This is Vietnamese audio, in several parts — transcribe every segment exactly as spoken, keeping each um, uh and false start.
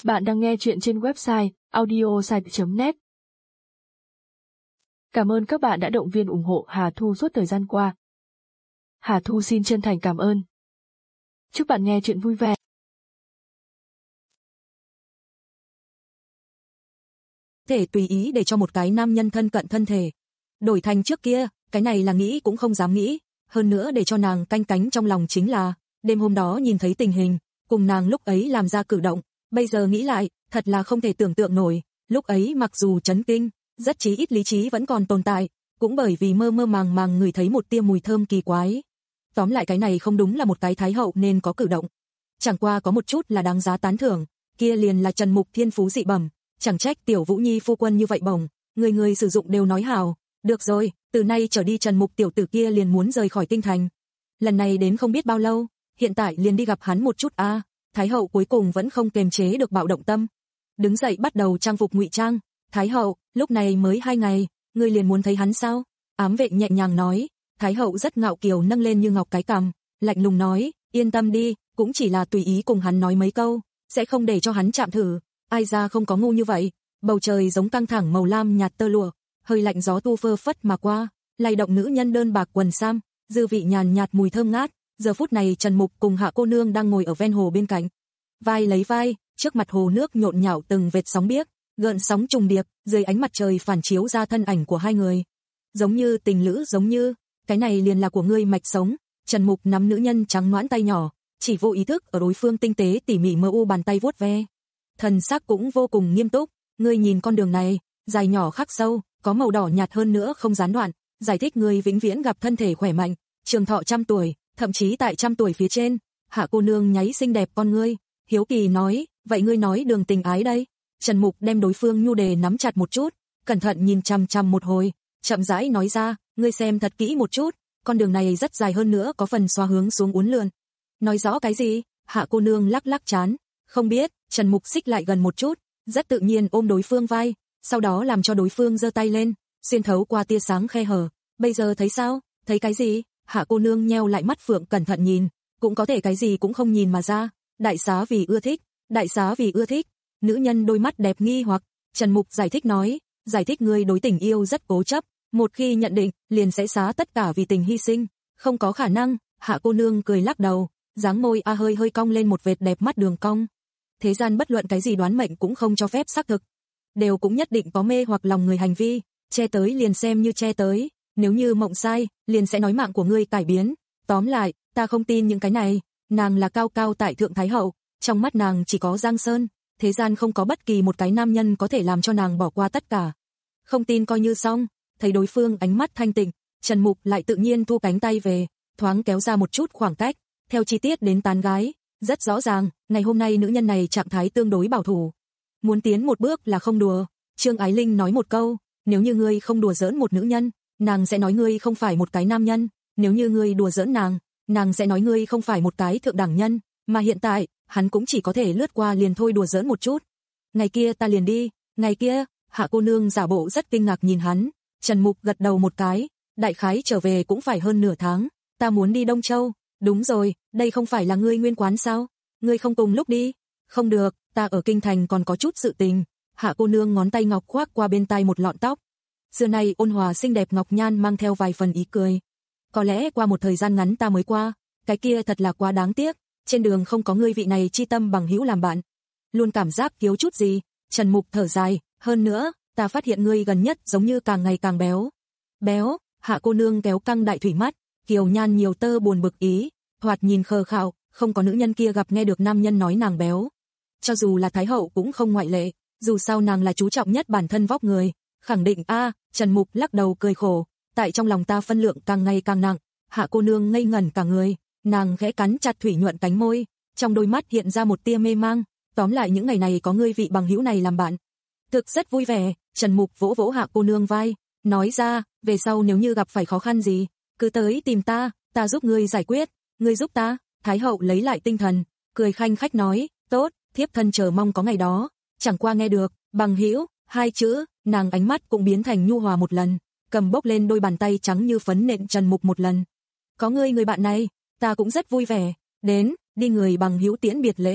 Bạn đang nghe chuyện trên website audiosite chấm net. Cảm ơn các bạn đã động viên ủng hộ Hà Thu suốt thời gian qua. Hà Thu xin chân thành cảm ơn. Chúc bạn nghe chuyện vui vẻ. Thể tùy ý để cho một cái nam nhân thân cận thân thể. Đổi thành trước kia, cái này là nghĩ cũng không dám nghĩ. Hơn nữa để cho nàng canh cánh trong lòng chính là, đêm hôm đó nhìn thấy tình hình, cùng nàng lúc ấy làm ra cử động. Bây giờ nghĩ lại, thật là không thể tưởng tượng nổi. Lúc ấy mặc dù chấn kinh, rất chí ít lý trí vẫn còn tồn tại, cũng bởi vì mơ mơ màng màng người thấy một tia mùi thơm kỳ quái. Tóm lại cái này không đúng là một cái thái hậu nên có cử động. Chẳng qua có một chút là đáng giá tán thưởng, kia liền là Trần Mục thiên phú dị bẩm, chẳng trách Tiểu Vũ Nhi phu quân như vậy bổng, người người sử dụng đều nói hào. Được rồi, từ nay trở đi Trần Mục tiểu tử kia liền muốn rời khỏi kinh thành. Lần này đến không biết bao lâu, hiện tại liền đi gặp hắn một chút a. À, Thái hậu cuối cùng vẫn không kềm chế được bạo động tâm. Đứng dậy bắt đầu trang phục ngụy trang. Thái hậu, lúc này mới hai ngày, ngươi liền muốn thấy hắn sao? Ám vệ nhẹ nhàng nói. Thái hậu rất ngạo kiều nâng lên như ngọc cái cằm, lạnh lùng nói, yên tâm đi, cũng chỉ là tùy ý cùng hắn nói mấy câu, sẽ không để cho hắn chạm thử. Ai ra không có ngu như vậy. Bầu trời giống căng thẳng màu lam nhạt tơ lụa, hơi lạnh gió tu phơ phất mà qua, lay động nữ nhân đơn bạc quần sam, dư vị nhàn nhạt mùi thơm ngát. Giờ phút này Trần Mục cùng Hạ cô nương đang ngồi ở ven hồ bên cạnh, vai lấy vai, trước mặt hồ nước nhộn nhạo từng vệt sóng biếc, gợn sóng trùng điệp, dưới ánh mặt trời phản chiếu ra thân ảnh của hai người, giống như tình lữ, giống như, cái này liền là của ngươi mạch sống. Trần Mục nắm nữ nhân trắng nõn tay nhỏ, chỉ vô ý thức ở đối phương tinh tế tỉ mỉ mơ u bàn tay vuốt ve, thần sắc cũng vô cùng nghiêm túc. Ngươi nhìn con đường này, dài nhỏ khắc sâu, có màu đỏ nhạt hơn nữa không gián đoạn, giải thích ngươi vĩnh viễn gặp thân thể khỏe mạnh, trường thọ trăm tuổi, thậm chí tại trăm tuổi phía trên. Hạ cô nương nháy xinh đẹp con ngươi, hiếu kỳ nói, vậy ngươi nói đường tình ái đây? Trần Mục đem đối phương nhu đề nắm chặt một chút, cẩn thận nhìn chằm chằm một hồi, chậm rãi nói ra, ngươi xem thật kỹ một chút, con đường này rất dài hơn nữa có phần xoa hướng xuống uốn lượn. Nói rõ cái gì? Hạ cô nương lắc lắc trán, không biết. Trần Mục xích lại gần một chút, rất tự nhiên ôm đối phương vai, sau đó làm cho đối phương giơ tay lên, xuyên thấu qua tia sáng khe hở. Bây giờ thấy sao? Thấy cái gì? Hạ cô nương nheo lại mắt phượng cẩn thận nhìn, cũng có thể cái gì cũng không nhìn mà ra. Đại xá vì ưa thích, đại xá vì ưa thích. Nữ nhân đôi mắt đẹp nghi hoặc. Trần Mục giải thích nói, giải thích ngươi đối tình yêu rất cố chấp, một khi nhận định, liền sẽ xá tất cả vì tình hy sinh, không có khả năng. Hạ cô nương cười lắc đầu, dáng môi a hơi hơi cong lên một vệt đẹp mắt đường cong. Thế gian bất luận cái gì đoán mệnh cũng không cho phép xác thực, đều cũng nhất định có mê hoặc lòng người hành vi, che tới liền xem như che tới, nếu như mộng sai, liền sẽ nói mạng của ngươi cải biến. Tóm lại, ta không tin những cái này. Nàng là cao cao tại thượng thái hậu, trong mắt nàng chỉ có Giang Sơn, thế gian không có bất kỳ một cái nam nhân có thể làm cho nàng bỏ qua tất cả. Không tin coi như xong. Thấy đối phương ánh mắt thanh tịnh, Trần Mục lại tự nhiên thu cánh tay về, thoáng kéo ra một chút khoảng cách, theo chi tiết đến tán gái. Rất rõ ràng, ngày hôm nay nữ nhân này trạng thái tương đối bảo thủ, muốn tiến một bước là không đùa. Trương Ái Linh nói một câu, nếu như ngươi không đùa giỡn một nữ nhân, nàng sẽ nói ngươi không phải một cái nam nhân, nếu như ngươi đùa giỡn nàng, nàng sẽ nói ngươi không phải một cái thượng đẳng nhân, mà hiện tại, hắn cũng chỉ có thể lướt qua liền thôi đùa giỡn một chút. Ngày kia ta liền đi, ngày kia. Hạ cô nương giả bộ rất kinh ngạc nhìn hắn. Trần Mục gật đầu một cái, đại khái trở về cũng phải hơn nửa tháng, ta muốn đi Đông Châu. Đúng rồi, đây không phải là ngươi nguyên quán sao? Ngươi không cùng lúc đi? Không được, ta ở kinh thành còn có chút sự tình. Hạ cô nương ngón tay ngọc khoác qua bên tai một lọn tóc. Xưa nay ôn hòa xinh đẹp ngọc nhan mang theo vài phần ý cười. Có lẽ qua một thời gian ngắn ta mới qua, cái kia thật là quá đáng tiếc, trên đường không có ngươi vị này chi tâm bằng hữu làm bạn. Luôn cảm giác thiếu chút gì. Trần Mục thở dài, hơn nữa, ta phát hiện ngươi gần nhất giống như càng ngày càng béo. Béo? Hạ cô nương kéo căng đại thủy mắt, kiều nhan nhiều tơ buồn bực ý, thoạt nhìn khờ khạo, không có nữ nhân kia gặp nghe được nam nhân nói nàng béo. Cho dù là thái hậu cũng không ngoại lệ, dù sao nàng là chú trọng nhất bản thân vóc người, khẳng định a. Trần Mục lắc đầu cười khổ, tại trong lòng ta phân lượng càng ngày càng nặng. Hạ cô nương ngây ngẩn cả người, nàng khẽ cắn chặt thủy nhuận cánh môi, trong đôi mắt hiện ra một tia mê mang. Tóm lại những ngày này có ngươi vị bằng hữu này làm bạn, thực rất vui vẻ. Trần Mục vỗ vỗ Hạ cô nương vai, nói ra, về sau nếu như gặp phải khó khăn gì, cứ tới tìm ta, ta giúp ngươi giải quyết. Ngươi giúp ta? Thái hậu lấy lại tinh thần, cười khanh khách nói, tốt, thiếp thân chờ mong có ngày đó. Chẳng qua nghe được bằng hữu hai chữ, nàng ánh mắt cũng biến thành nhu hòa một lần, cầm bốc lên đôi bàn tay trắng như phấn nện Trần Mục một lần. Có ngươi người bạn này, ta cũng rất vui vẻ. Đến, đi người bằng hữu tiễn biệt lễ.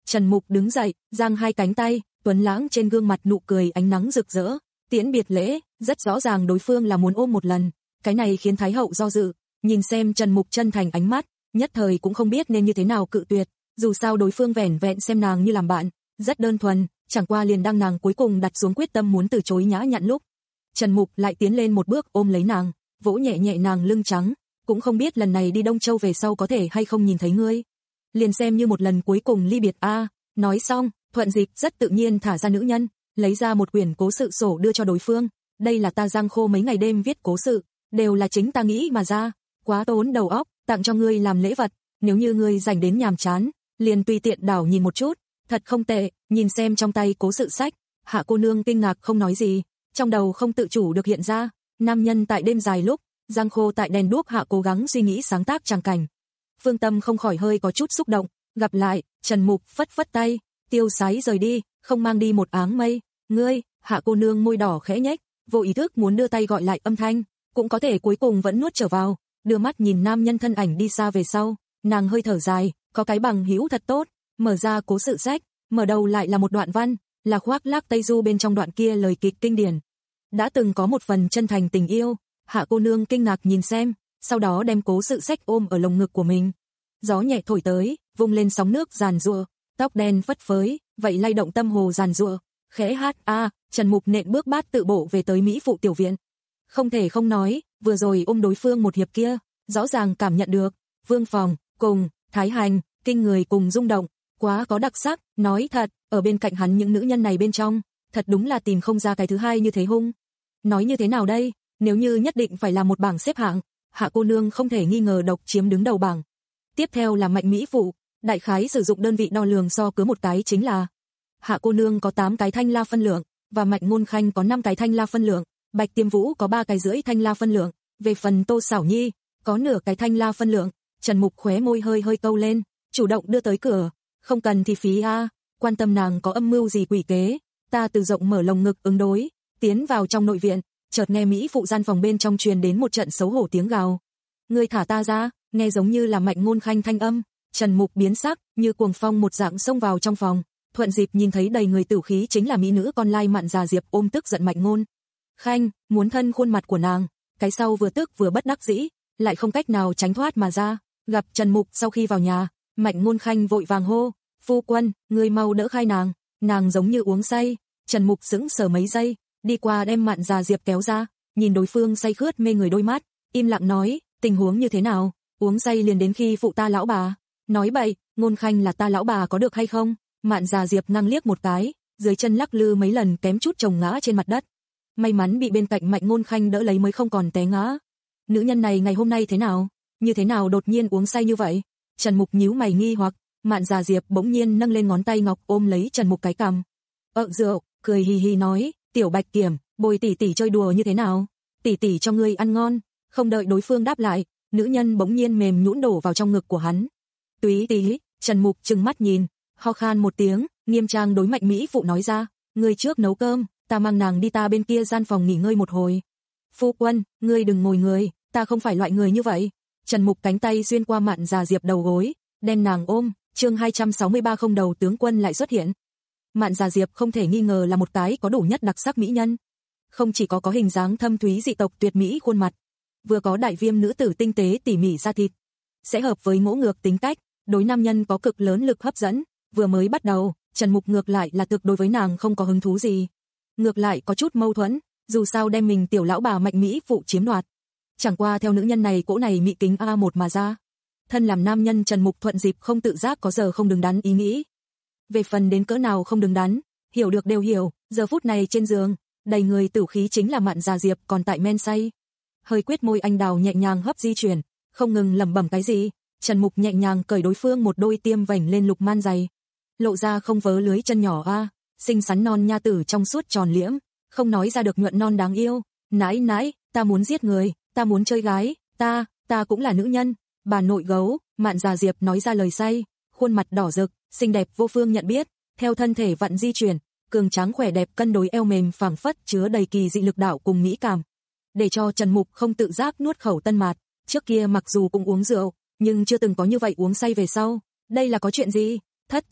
Trần Mục đứng dậy, giang hai cánh tay, tuấn lãng trên gương mặt nụ cười ánh nắng rực rỡ, tiễn biệt lễ, rất rõ ràng đối phương là muốn ôm một lần. Cái này khiến Thái hậu do dự, nhìn xem Trần Mục chân thành ánh mắt, nhất thời cũng không biết nên như thế nào cự tuyệt, dù sao đối phương vẻn vẹn xem nàng như làm bạn, rất đơn thuần, chẳng qua liền đang nàng cuối cùng đặt xuống quyết tâm muốn từ chối nhã nhặn lúc, Trần Mục lại tiến lên một bước ôm lấy nàng, vỗ nhẹ nhẹ nàng lưng trắng, cũng không biết lần này đi Đông Châu về sau có thể hay không nhìn thấy ngươi. Liền xem như một lần cuối cùng ly biệt a. À. Nói xong, Thuận Dịp rất tự nhiên thả ra nữ nhân, lấy ra một quyển cố sự sổ đưa cho đối phương. Đây là ta giang khô mấy ngày đêm viết cố sự, đều là chính ta nghĩ mà ra, quá tốn đầu óc, tặng cho ngươi làm lễ vật, nếu như ngươi dành đến nhàm chán, liền tùy tiện đảo nhìn một chút, thật không tệ. Nhìn xem trong tay cố sự sách, Hạ cô nương kinh ngạc không nói gì, trong đầu không tự chủ được hiện ra, nam nhân tại đêm dài lúc, giang khô tại đèn đuốc hạ cố gắng suy nghĩ sáng tác tràng cảnh. Phương Tâm không khỏi hơi có chút xúc động, gặp lại, Trần Mục phất phất tay, tiêu sái rời đi, không mang đi một áng mây. Ngươi, Hạ cô nương môi đỏ khẽ nhếch, vô ý thức muốn đưa tay gọi lại âm thanh, cũng có thể cuối cùng vẫn nuốt trở vào, đưa mắt nhìn nam nhân thân ảnh đi xa về sau, nàng hơi thở dài, có cái bằng hữu thật tốt, mở ra cố sự sách, mở đầu lại là một đoạn văn, là Khoác Lác Tây Du bên trong đoạn kia lời kịch kinh điển. Đã từng có một phần chân thành tình yêu. Hạ cô nương kinh ngạc nhìn xem, sau đó đem cố sự sách ôm ở lồng ngực của mình. Gió nhẹ thổi tới, vung lên sóng nước giàn giụa, tóc đen phất phới, vậy lay động tâm hồ giàn giụa, khẽ hát a. À, Trần Mục nện bước bát tự bộ về tới Mỹ phụ tiểu viện. Không thể không nói, vừa rồi ôm đối phương một hiệp kia, rõ ràng cảm nhận được, Vương Phòng cùng Thái Hành, kinh người cùng rung động, quá có đặc sắc. Nói thật, ở bên cạnh hắn những nữ nhân này bên trong, thật đúng là tìm không ra cái thứ hai như thế hung. Nói như thế nào đây? Nếu như nhất định phải là một bảng xếp hạng, Hạ cô nương không thể nghi ngờ độc chiếm đứng đầu bảng. Tiếp theo là Mạnh Mỹ phụ, đại khái sử dụng đơn vị đo lường so cứ một cái chính là Hạ cô nương có tám cái thanh la phân lượng, và Mạnh Ngôn Khanh có năm cái thanh la phân lượng, Bạch Tiêm Vũ có ba cái rưỡi thanh la phân lượng, về phần Tô Xảo Nhi, có nửa cái thanh la phân lượng. Trần Mục khóe môi hơi hơi câu lên, chủ động đưa tới cửa, không cần thì phí a, à, quan tâm nàng có âm mưu gì quỷ kế, ta từ rộng mở lồng ngực ứng đối, tiến vào trong nội viện. Chợt nghe Mỹ phụ gian phòng bên trong truyền đến một trận xấu hổ tiếng gào. Ngươi thả ta ra, nghe giống như là Mạnh Ngôn Khanh thanh âm. Trần Mục biến sắc, như cuồng phong một dạng xông vào trong phòng. Thuận Dịp nhìn thấy đầy người tử khí chính là mỹ nữ con lai Mạn Già Diệp ôm tức giận Mạnh Ngôn Khanh, muốn thân khuôn mặt của nàng. Cái sau vừa tức vừa bất đắc dĩ, lại không cách nào tránh thoát mà ra. Gặp Trần Mục sau khi vào nhà, Mạnh Ngôn Khanh vội vàng hô, phu quân, ngươi mau đỡ khai nàng, nàng giống như uống say. Trần Mục sững sờ mấy giây, đi qua đem Mạn Già Diệp kéo ra, nhìn đối phương say khướt mê người đôi mắt, im lặng nói, tình huống như thế nào? Uống say liền đến khi phụ ta lão bà? Nói bậy, Ngôn Khanh là ta lão bà có được hay không? Mạn Già Diệp năng liếc một cái, dưới chân lắc lư mấy lần kém chút chồng ngã trên mặt đất. May mắn bị bên cạnh Mạnh Ngôn Khanh đỡ lấy mới không còn té ngã. Nữ nhân này ngày hôm nay thế nào? Như thế nào đột nhiên uống say như vậy? Trần Mục nhíu mày nghi hoặc, Mạn Già Diệp bỗng nhiên nâng lên ngón tay ngọc ôm lấy Trần Mục cái cằm. Ợ rượu, cười hì hì nói, tiểu Bạch Kiểm, bồi tỷ tỷ chơi đùa như thế nào? Tỷ tỷ cho ngươi ăn ngon. Không đợi đối phương đáp lại, nữ nhân bỗng nhiên mềm nhũn đổ vào trong ngực của hắn. Túy tí, Trần Mục trừng mắt nhìn, ho khan một tiếng, nghiêm trang đối Mạnh Mỹ phụ nói ra, ngươi trước nấu cơm, ta mang nàng đi ta bên kia gian phòng nghỉ ngơi một hồi. Phu quân, ngươi đừng ngồi người, ta không phải loại người như vậy. Trần Mục cánh tay xuyên qua Mạn Già Diệp đầu gối, đem nàng ôm. Chương hai trăm sáu mươi ba không đầu tướng quân lại xuất hiện. Mạn Già Diệp không thể nghi ngờ là một cái có đủ nhất đặc sắc mỹ nhân. Không chỉ có có hình dáng thâm thúy dị tộc tuyệt mỹ khuôn mặt, vừa có đại viêm nữ tử tinh tế tỉ mỉ da thịt, sẽ hợp với ngỗ ngược tính cách, đối nam nhân có cực lớn lực hấp dẫn. Vừa mới bắt đầu, Trần Mục ngược lại là thực đối với nàng không có hứng thú gì. Ngược lại có chút mâu thuẫn, dù sao đem mình tiểu lão bà Mạnh Mỹ phụ chiếm đoạt. Chẳng qua theo nữ nhân này cỗ này mị kính a một mà ra. Thân làm nam nhân Trần Mục Thuận Dịp không tự giác có giờ không đứng đắn ý nghĩ. Về phần đến cỡ nào không đứng đắn, hiểu được đều hiểu, giờ phút này trên giường, đầy người tử khí chính là Mạn Già Diệp còn tại men say. Hơi quyết môi anh đào nhẹ nhàng hấp di chuyển, không ngừng lẩm bẩm cái gì. Trần Mục nhẹ nhàng cởi đối phương một đôi tiêm vành lên lục man giày, lộ ra không vớ lưới chân nhỏ a, xinh xắn non nha tử trong suốt tròn liễm, không nói ra được nhuận non đáng yêu. Nãi nãi, ta muốn giết người, ta muốn chơi gái, ta, ta cũng là nữ nhân. Bà nội gấu, Mạn Già Diệp nói ra lời say, khuôn mặt đỏ rực, xinh đẹp vô phương nhận biết, theo thân thể vặn di chuyển, cường tráng khỏe đẹp cân đối eo mềm phảng phất chứa đầy kỳ dị lực đạo cùng mỹ cảm, để cho Trần Mục không tự giác nuốt khẩu tân mạt. Trước kia mặc dù cũng uống rượu, nhưng chưa từng có như vậy uống say về sau. Đây là có chuyện gì? Thất tình,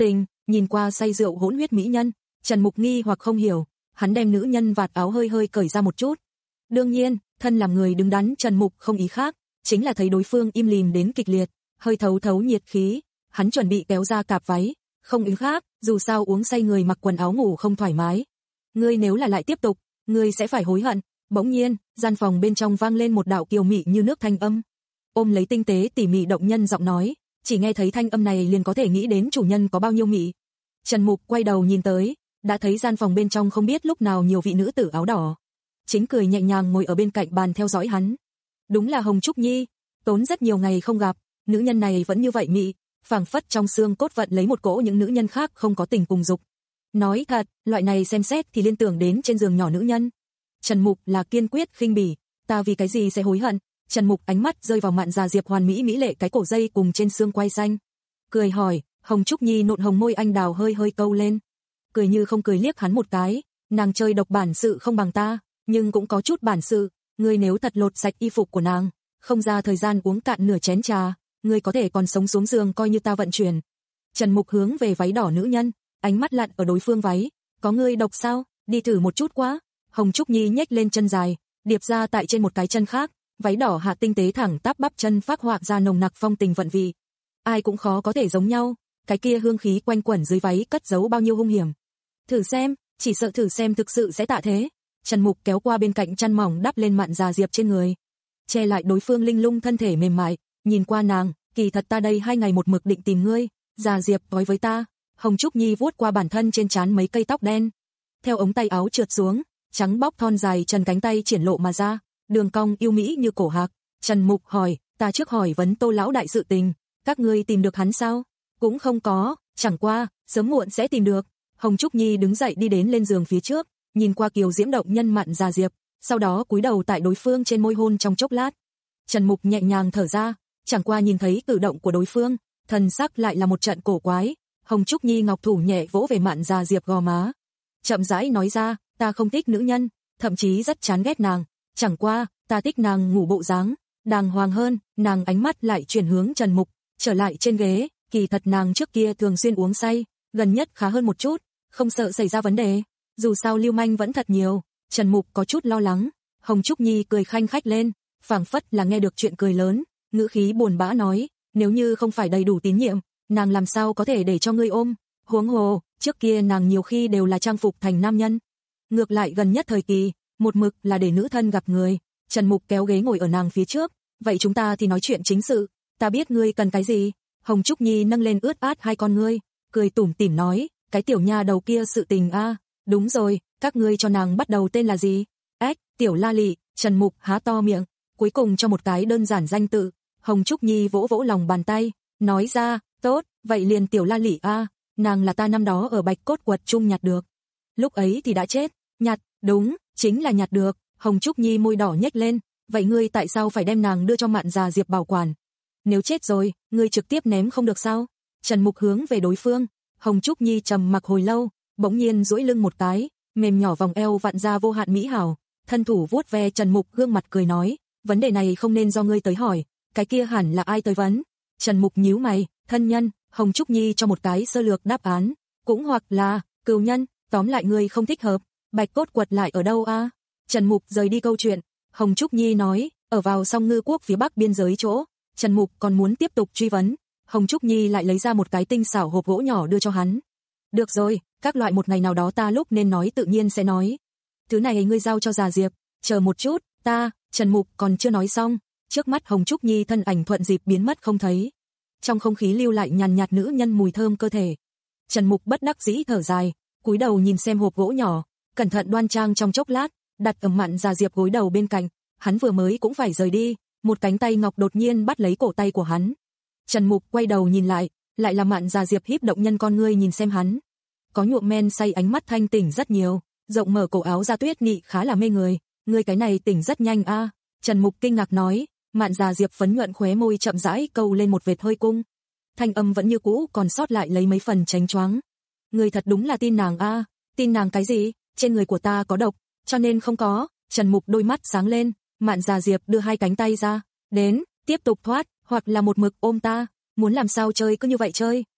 nhìn qua say rượu hỗn huyết mỹ nhân, Trần Mục nghi hoặc không hiểu, hắn đem nữ nhân vạt áo hơi hơi cởi ra một chút. Đương nhiên, thân làm người đứng đắn Trần Mục không ý khác, chính là thấy đối phương im lìm đến kịch liệt, hơi thấu thấu nhiệt khí, hắn chuẩn bị kéo ra cạp váy, không ý khác, dù sao uống say người mặc quần áo ngủ không thoải mái. Ngươi nếu là lại tiếp tục, ngươi sẽ phải hối hận. Bỗng nhiên, gian phòng bên trong vang lên một đạo kiều mị như nước thanh âm. Ôm lấy tinh tế tỉ mỉ động nhân giọng nói, chỉ nghe thấy thanh âm này liền có thể nghĩ đến chủ nhân có bao nhiêu mị. Trần Mục quay đầu nhìn tới, đã thấy gian phòng bên trong không biết lúc nào nhiều vị nữ tử áo đỏ. Chính cười nhẹ nhàng ngồi ở bên cạnh bàn theo dõi hắn. Đúng là Hồng Trúc Nhi, tốn rất nhiều ngày không gặp, nữ nhân này vẫn như vậy mị, phảng phất trong xương cốt vận lấy một cỗ những nữ nhân khác không có tình cùng dục. Nói thật, loại này xem xét thì liên tưởng đến trên giường nhỏ nữ nhân. Trần Mục là kiên quyết khinh bỉ, ta vì cái gì sẽ hối hận? Trần Mục ánh mắt rơi vào Mạn Già Diệp hoàn mỹ mỹ lệ cái cổ dây cùng trên xương quai xanh. Cười hỏi, Hồng Trúc Nhi nộn hồng môi anh đào hơi hơi câu lên. Cười như không cười liếc hắn một cái, nàng chơi độc bản sự không bằng ta, nhưng cũng có chút bản sự, ngươi nếu thật lột sạch y phục của nàng, không ra thời gian uống cạn nửa chén trà, ngươi có thể còn sống xuống giường coi như ta vận chuyển. Trần Mục hướng về váy đỏ nữ nhân, ánh mắt lặn ở đối phương váy, có ngươi độc sao, đi thử một chút quá. Hồng Trúc Nhi nhếch lên chân dài, điệp ra tại trên một cái chân khác, váy đỏ hạ tinh tế thẳng tắp bắp chân phác họa ra nồng nặc phong tình vận vị. Ai cũng khó có thể giống nhau, cái kia hương khí quanh quẩn dưới váy cất giấu bao nhiêu hung hiểm. Thử xem, chỉ sợ thử xem thực sự sẽ tạ thế. Trần Mục kéo qua bên cạnh chăn mỏng đắp lên Mạn Già Diệp trên người, che lại đối phương linh lung thân thể mềm mại, nhìn qua nàng, kỳ thật ta đây hai ngày một mực định tìm ngươi, Già Diệp nói với ta. Hồng Trúc Nhi vuốt qua bản thân trên trán mấy cây tóc đen, theo ống tay áo trượt xuống, trắng bóc thon dài trần cánh tay triển lộ mà ra, đường cong yêu mỹ như cổ hạc. Trần Mục hỏi, ta trước hỏi vấn Tô lão đại sự tình, các ngươi tìm được hắn sao? Cũng không có, chẳng qua, sớm muộn sẽ tìm được. Hồng Trúc Nhi đứng dậy đi đến lên giường phía trước, nhìn qua kiều diễm động nhân Mạn Già Diệp, sau đó cúi đầu tại đối phương trên môi hôn trong chốc lát. Trần Mục nhẹ nhàng thở ra, chẳng qua nhìn thấy cử động của đối phương, thần sắc lại là một trận cổ quái. Hồng Trúc Nhi ngọc thủ nhẹ vỗ về Mạn Già Diệp gò má, chậm rãi nói ra, ta không thích nữ nhân, thậm chí rất chán ghét nàng, chẳng qua, ta thích nàng ngủ bộ dáng đàng hoàng hơn. Nàng ánh mắt lại chuyển hướng Trần Mục, trở lại trên ghế, kỳ thật nàng trước kia thường xuyên uống say, gần nhất khá hơn một chút, không sợ xảy ra vấn đề, dù sao lưu manh vẫn thật nhiều. Trần Mục có chút lo lắng. Hồng Trúc Nhi cười khanh khách lên, phảng phất là nghe được chuyện cười lớn, ngữ khí buồn bã nói, nếu như không phải đầy đủ tín nhiệm, nàng làm sao có thể để cho ngươi ôm, huống hồ, trước kia nàng nhiều khi đều là trang phục thành nam nhân. Ngược lại gần nhất thời kỳ, một mực là để nữ thân gặp người. Trần Mục kéo ghế ngồi ở nàng phía trước, vậy chúng ta thì nói chuyện chính sự, ta biết ngươi cần cái gì. Hồng Trúc Nhi nâng lên ướt át hai con ngươi, cười tủm tỉm nói, cái tiểu nha đầu kia sự tình a, đúng rồi, các ngươi cho nàng bắt đầu tên là gì? Ếch, tiểu La Lị. Trần Mục há to miệng, cuối cùng cho một cái đơn giản danh tự. Hồng Trúc Nhi vỗ vỗ lòng bàn tay, nói ra, tốt, vậy liền tiểu La Lị a, nàng là ta năm đó ở Bạch Cốt Quật chung nhặt được. Lúc ấy thì đã chết, nhặt, đúng, chính là nhặt được. Hồng Trúc Nhi môi đỏ nhếch lên, vậy ngươi tại sao phải đem nàng đưa cho Mạn Già Diệp bảo quản? Nếu chết rồi, ngươi trực tiếp ném không được sao? Trần Mục hướng về đối phương. Hồng Trúc Nhi trầm mặc hồi lâu, bỗng nhiên duỗi lưng một cái, mềm nhỏ vòng eo vặn ra vô hạn mỹ hảo, thân thủ vuốt ve Trần Mục gương mặt cười nói, vấn đề này không nên do ngươi tới hỏi, cái kia hẳn là ai tới vấn? Trần Mục nhíu mày, thân nhân. Hồng Trúc Nhi cho một cái sơ lược đáp án, cũng hoặc là cừu nhân, tóm lại ngươi không thích hợp. Bạch Cốt Quật lại ở đâu a? Trần Mục rời đi câu chuyện. Hồng Trúc Nhi nói, ở vào Song Ngư Quốc phía bắc biên giới chỗ. Trần Mục còn muốn tiếp tục truy vấn. Hồng Trúc Nhi lại lấy ra một cái tinh xảo hộp gỗ nhỏ đưa cho hắn. Được rồi, các loại một ngày nào đó ta lúc nên nói tự nhiên sẽ nói. Thứ này ngươi giao cho Già Diệp, chờ một chút, ta. Trần Mục còn chưa nói xong, trước mắt Hồng Trúc Nhi thân ảnh thuận dịp biến mất không thấy. Trong không khí lưu lại nhàn nhạt nữ nhân mùi thơm cơ thể. Trần Mục bất đắc dĩ thở dài, cúi đầu nhìn xem hộp gỗ nhỏ, cẩn thận đoan trang trong chốc lát, đặt ẩm Mạn Già Diệp gối đầu bên cạnh. Hắn vừa mới cũng phải rời đi, một cánh tay ngọc đột nhiên bắt lấy cổ tay của hắn. Trần Mục quay đầu nhìn lại, lại là Mạn Già Diệp híp động nhân con ngươi nhìn xem hắn. Có nhuộm men say ánh mắt thanh tỉnh rất nhiều, rộng mở cổ áo da tuyết nị khá là mê người, ngươi cái này tỉnh rất nhanh a. À. Trần Mục kinh ngạc nói. Mạn Già Diệp phấn nhuận khóe môi chậm rãi câu lên một vệt hơi cung, thanh âm vẫn như cũ còn sót lại lấy mấy phần chánh choáng. Ngươi thật đúng là tin nàng a. À. Tin nàng cái gì? Trên người của ta có độc, cho nên không có. Trần Mục đôi mắt sáng lên. Mạn Già Diệp đưa hai cánh tay ra, đến, tiếp tục thoát, hoặc là một mực ôm ta, muốn làm sao chơi cứ như vậy chơi.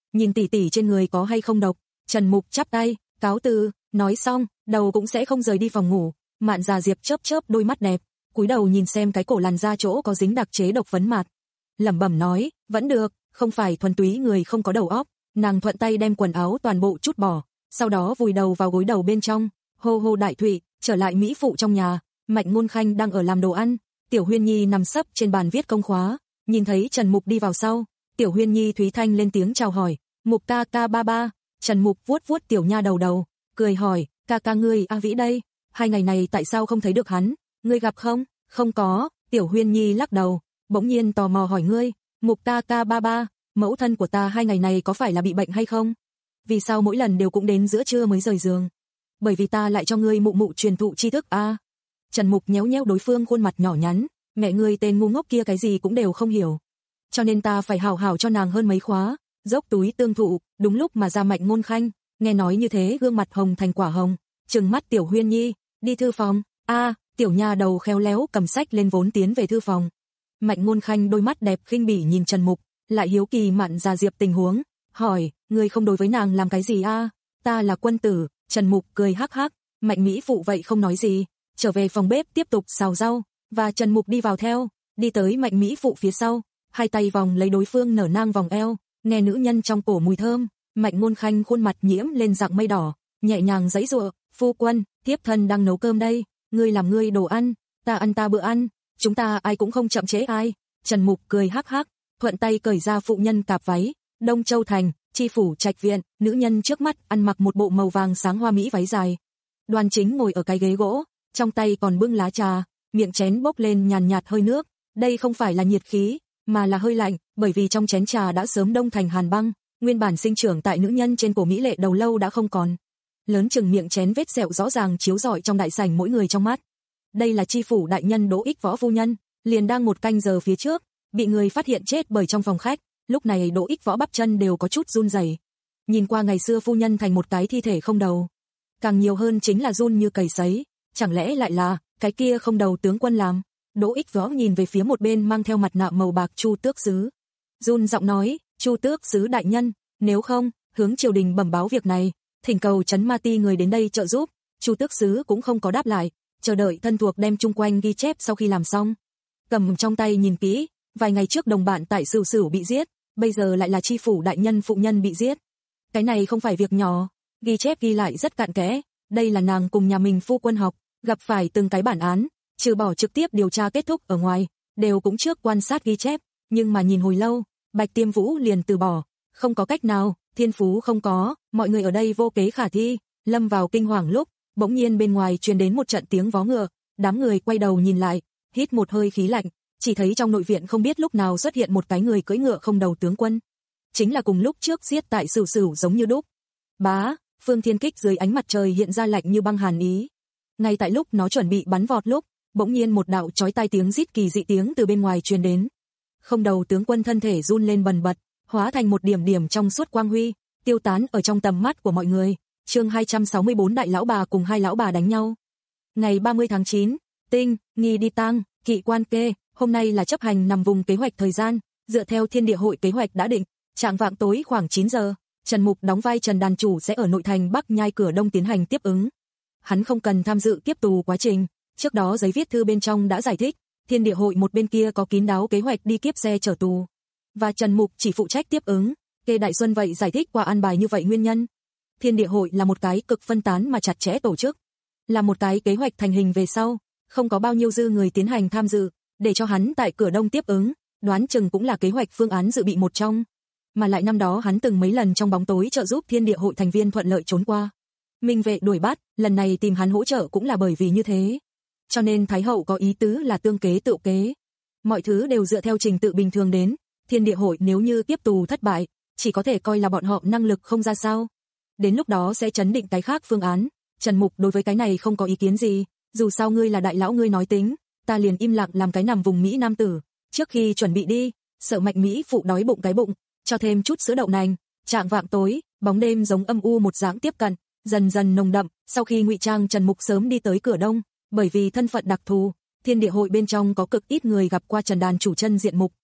nhìn tỷ tỷ trên người có hay không độc. Trần Mục chắp tay, cáo từ, nói xong, đầu cũng sẽ không rời đi phòng ngủ. Mạn Già Diệp chớp chớp đôi mắt đẹp, cúi đầu nhìn xem cái cổ làn da chỗ có dính đặc chế độc phấn mạt. Lẩm bẩm nói, vẫn được, không phải thuần túy người không có đầu óc. Nàng thuận tay đem quần áo toàn bộ trút bỏ, sau đó vùi đầu vào gối đầu bên trong, hô hô đại thụy, trở lại mỹ phụ trong nhà. Mạnh Ngôn Khanh đang ở làm đồ ăn, Tiểu Huyên Nhi nằm sấp trên bàn viết công khóa, nhìn thấy Trần Mục đi vào sau, Tiểu Huyên Nhi Thúy Thanh lên tiếng chào hỏi, Mục ca ca ba ba. Trần Mục vuốt vuốt tiểu nha đầu đầu, cười hỏi, ca ca ngươi A Vĩ đây, hai ngày này tại sao không thấy được hắn, ngươi gặp không? Không có. Tiểu Huyên Nhi lắc đầu, bỗng nhiên tò mò hỏi ngươi, Mục ca ca ba ba, mẫu thân của ta hai ngày này có phải là bị bệnh hay không? Vì sao mỗi lần đều cũng đến giữa trưa mới rời giường? Bởi vì ta lại cho ngươi mụ mụ truyền thụ tri thức a. À. Trần Mục nhéo nhéo đối phương khuôn mặt nhỏ nhắn, mẹ ngươi tên ngu ngốc kia cái gì cũng đều không hiểu, cho nên ta phải hảo hảo cho nàng hơn mấy khóa, dốc túi tương thụ. Đúng lúc mà ra Mạnh Ngôn Khanh, nghe nói như thế gương mặt hồng thành quả hồng, trừng mắt Tiểu Huyên Nhi, đi thư phòng. A, à, tiểu nha đầu khéo léo cầm sách lên vốn tiến về thư phòng. Mạnh Ngôn Khanh đôi mắt đẹp khinh bỉ nhìn Trần Mục, lại hiếu kỳ Mạn Già Diệp tình huống, hỏi, ngươi không đối với nàng làm cái gì a? À? Ta là quân tử. Trần Mục cười hắc hắc, Mạnh mỹ phụ vậy không nói gì, trở về phòng bếp tiếp tục xào rau, và Trần Mục đi vào theo, đi tới Mạnh mỹ phụ phía sau, hai tay vòng lấy đối phương nở nang vòng eo, nghe nữ nhân trong cổ mùi thơm, Mạnh Ngôn Khanh khuôn mặt nhiễm lên dạng mây đỏ, nhẹ nhàng giãy giụa, phu quân, thiếp thân đang nấu cơm đây, ngươi làm ngươi đồ ăn, ta ăn ta bữa ăn, chúng ta ai cũng không chậm trễ ai. Trần Mục cười hắc hắc, thuận tay cởi ra phụ nhân cạp váy, Đông Châu Thành, chi phủ trạch viện, nữ nhân trước mắt ăn mặc một bộ màu vàng sáng hoa mỹ váy dài. Đoan Chính ngồi ở cái ghế gỗ, trong tay còn bưng lá trà, miệng chén bốc lên nhàn nhạt hơi nước, đây không phải là nhiệt khí, mà là hơi lạnh, bởi vì trong chén trà đã sớm đông thành hàn băng, nguyên bản sinh trưởng tại nữ nhân trên cổ mỹ lệ đầu lâu đã không còn. Lớn chừng miệng chén vết sẹo rõ ràng chiếu rọi trong đại sảnh mỗi người trong mắt. Đây là chi phủ đại nhân Đỗ Ích Võ phu nhân, liền đang một canh giờ phía trước, bị người phát hiện chết bởi trong phòng khách, lúc này Đỗ Ích Võ bắp chân đều có chút run rẩy. Nhìn qua ngày xưa phu nhân thành một cái thi thể không đầu, càng nhiều hơn chính là run như cầy sấy, chẳng lẽ lại là cái kia không đầu tướng quân làm? Đỗ Ích Võ nhìn về phía một bên mang theo mặt nạ màu bạc Chu Tước Sứ, run giọng nói, Chu Tước Sứ đại nhân, nếu không, hướng triều đình bẩm báo việc này, thỉnh cầu trấn Ma Ti người đến đây trợ giúp. Chu Tước Sứ cũng không có đáp lại, chờ đợi thân thuộc đem chung quanh ghi chép sau khi làm xong, cầm trong tay nhìn kỹ, vài ngày trước đồng bạn tại Sửu Sửu bị giết, bây giờ lại là chi phủ đại nhân phụ nhân bị giết. Cái này không phải việc nhỏ, ghi chép ghi lại rất cặn kẽ, đây là nàng cùng nhà mình phu quân học, gặp phải từng cái bản án, trừ bỏ trực tiếp điều tra kết thúc ở ngoài, đều cũng trước quan sát ghi chép, nhưng mà nhìn hồi lâu, Bạch Tiêm Vũ liền từ bỏ, không có cách nào, thiên phú không có, mọi người ở đây vô kế khả thi, lâm vào kinh hoàng lúc, bỗng nhiên bên ngoài truyền đến một trận tiếng vó ngựa, đám người quay đầu nhìn lại, hít một hơi khí lạnh, chỉ thấy trong nội viện không biết lúc nào xuất hiện một cái người cưỡi ngựa không đầu tướng quân, chính là cùng lúc trước giết tại Sửu Sửu giống như đúc. Bá, Phương Thiên Kích dưới ánh mặt trời hiện ra lạnh như băng hàn ý. Ngay tại lúc nó chuẩn bị bắn vọt lúc, bỗng nhiên một đạo chói tai tiếng rít kỳ dị tiếng từ bên ngoài truyền đến. Không đầu tướng quân thân thể run lên bần bật, hóa thành một điểm điểm trong suốt quang huy, tiêu tán ở trong tầm mắt của mọi người. Chương hai trăm sáu mươi bốn đại lão bà cùng hai lão bà đánh nhau. Ngày ba mươi tháng chín, Tinh, Nghi đi tang, Kỵ quan kê, hôm nay là chấp hành nằm vùng kế hoạch thời gian, dựa theo Thiên Địa hội kế hoạch đã định, trạng vạng tối khoảng chín giờ, Trần Mục đóng vai Trần đàn chủ sẽ ở nội thành Bắc Nhai cửa Đông tiến hành tiếp ứng. Hắn không cần tham dự tiếp tù quá trình, trước đó giấy viết thư bên trong đã giải thích, Thiên Địa hội một bên kia có kín đáo kế hoạch đi kiếp xe chở tù, và Trần Mục chỉ phụ trách tiếp ứng. Kê Đại Xuân vậy giải thích qua an bài như vậy nguyên nhân. Thiên Địa hội là một cái cực phân tán mà chặt chẽ tổ chức, là một cái kế hoạch thành hình về sau, không có bao nhiêu dư người tiến hành tham dự, để cho hắn tại cửa Đông tiếp ứng, đoán chừng cũng là kế hoạch phương án dự bị một trong. Mà lại năm đó hắn từng mấy lần trong bóng tối trợ giúp Thiên Địa hội thành viên thuận lợi trốn qua. Minh vệ đuổi bắt, lần này tìm hắn hỗ trợ cũng là bởi vì như thế. Cho nên Thái hậu có ý tứ là tương kế tự kế. Mọi thứ đều dựa theo trình tự bình thường đến, Thiên Địa hội nếu như tiếp tù thất bại, chỉ có thể coi là bọn họ năng lực không ra sao. Đến lúc đó sẽ chấn định cái khác phương án. Trần Mục đối với cái này không có ý kiến gì, dù sao ngươi là đại lão ngươi nói tính, ta liền im lặng làm cái nằm vùng Mỹ nam tử. Trước khi chuẩn bị đi, sợ Mạnh Mỹ phụ đói bụng cái bụng, cho thêm chút sữa đậu nành. Trạng vạng tối, bóng đêm giống âm u một dáng tiếp cận, dần dần nồng đậm. Sau khi ngụy trang, Trần Mục sớm đi tới cửa Đông, bởi vì thân phận đặc thù, Thiên Địa hội bên trong có cực ít người gặp qua Trần đàn chủ chân diện mục.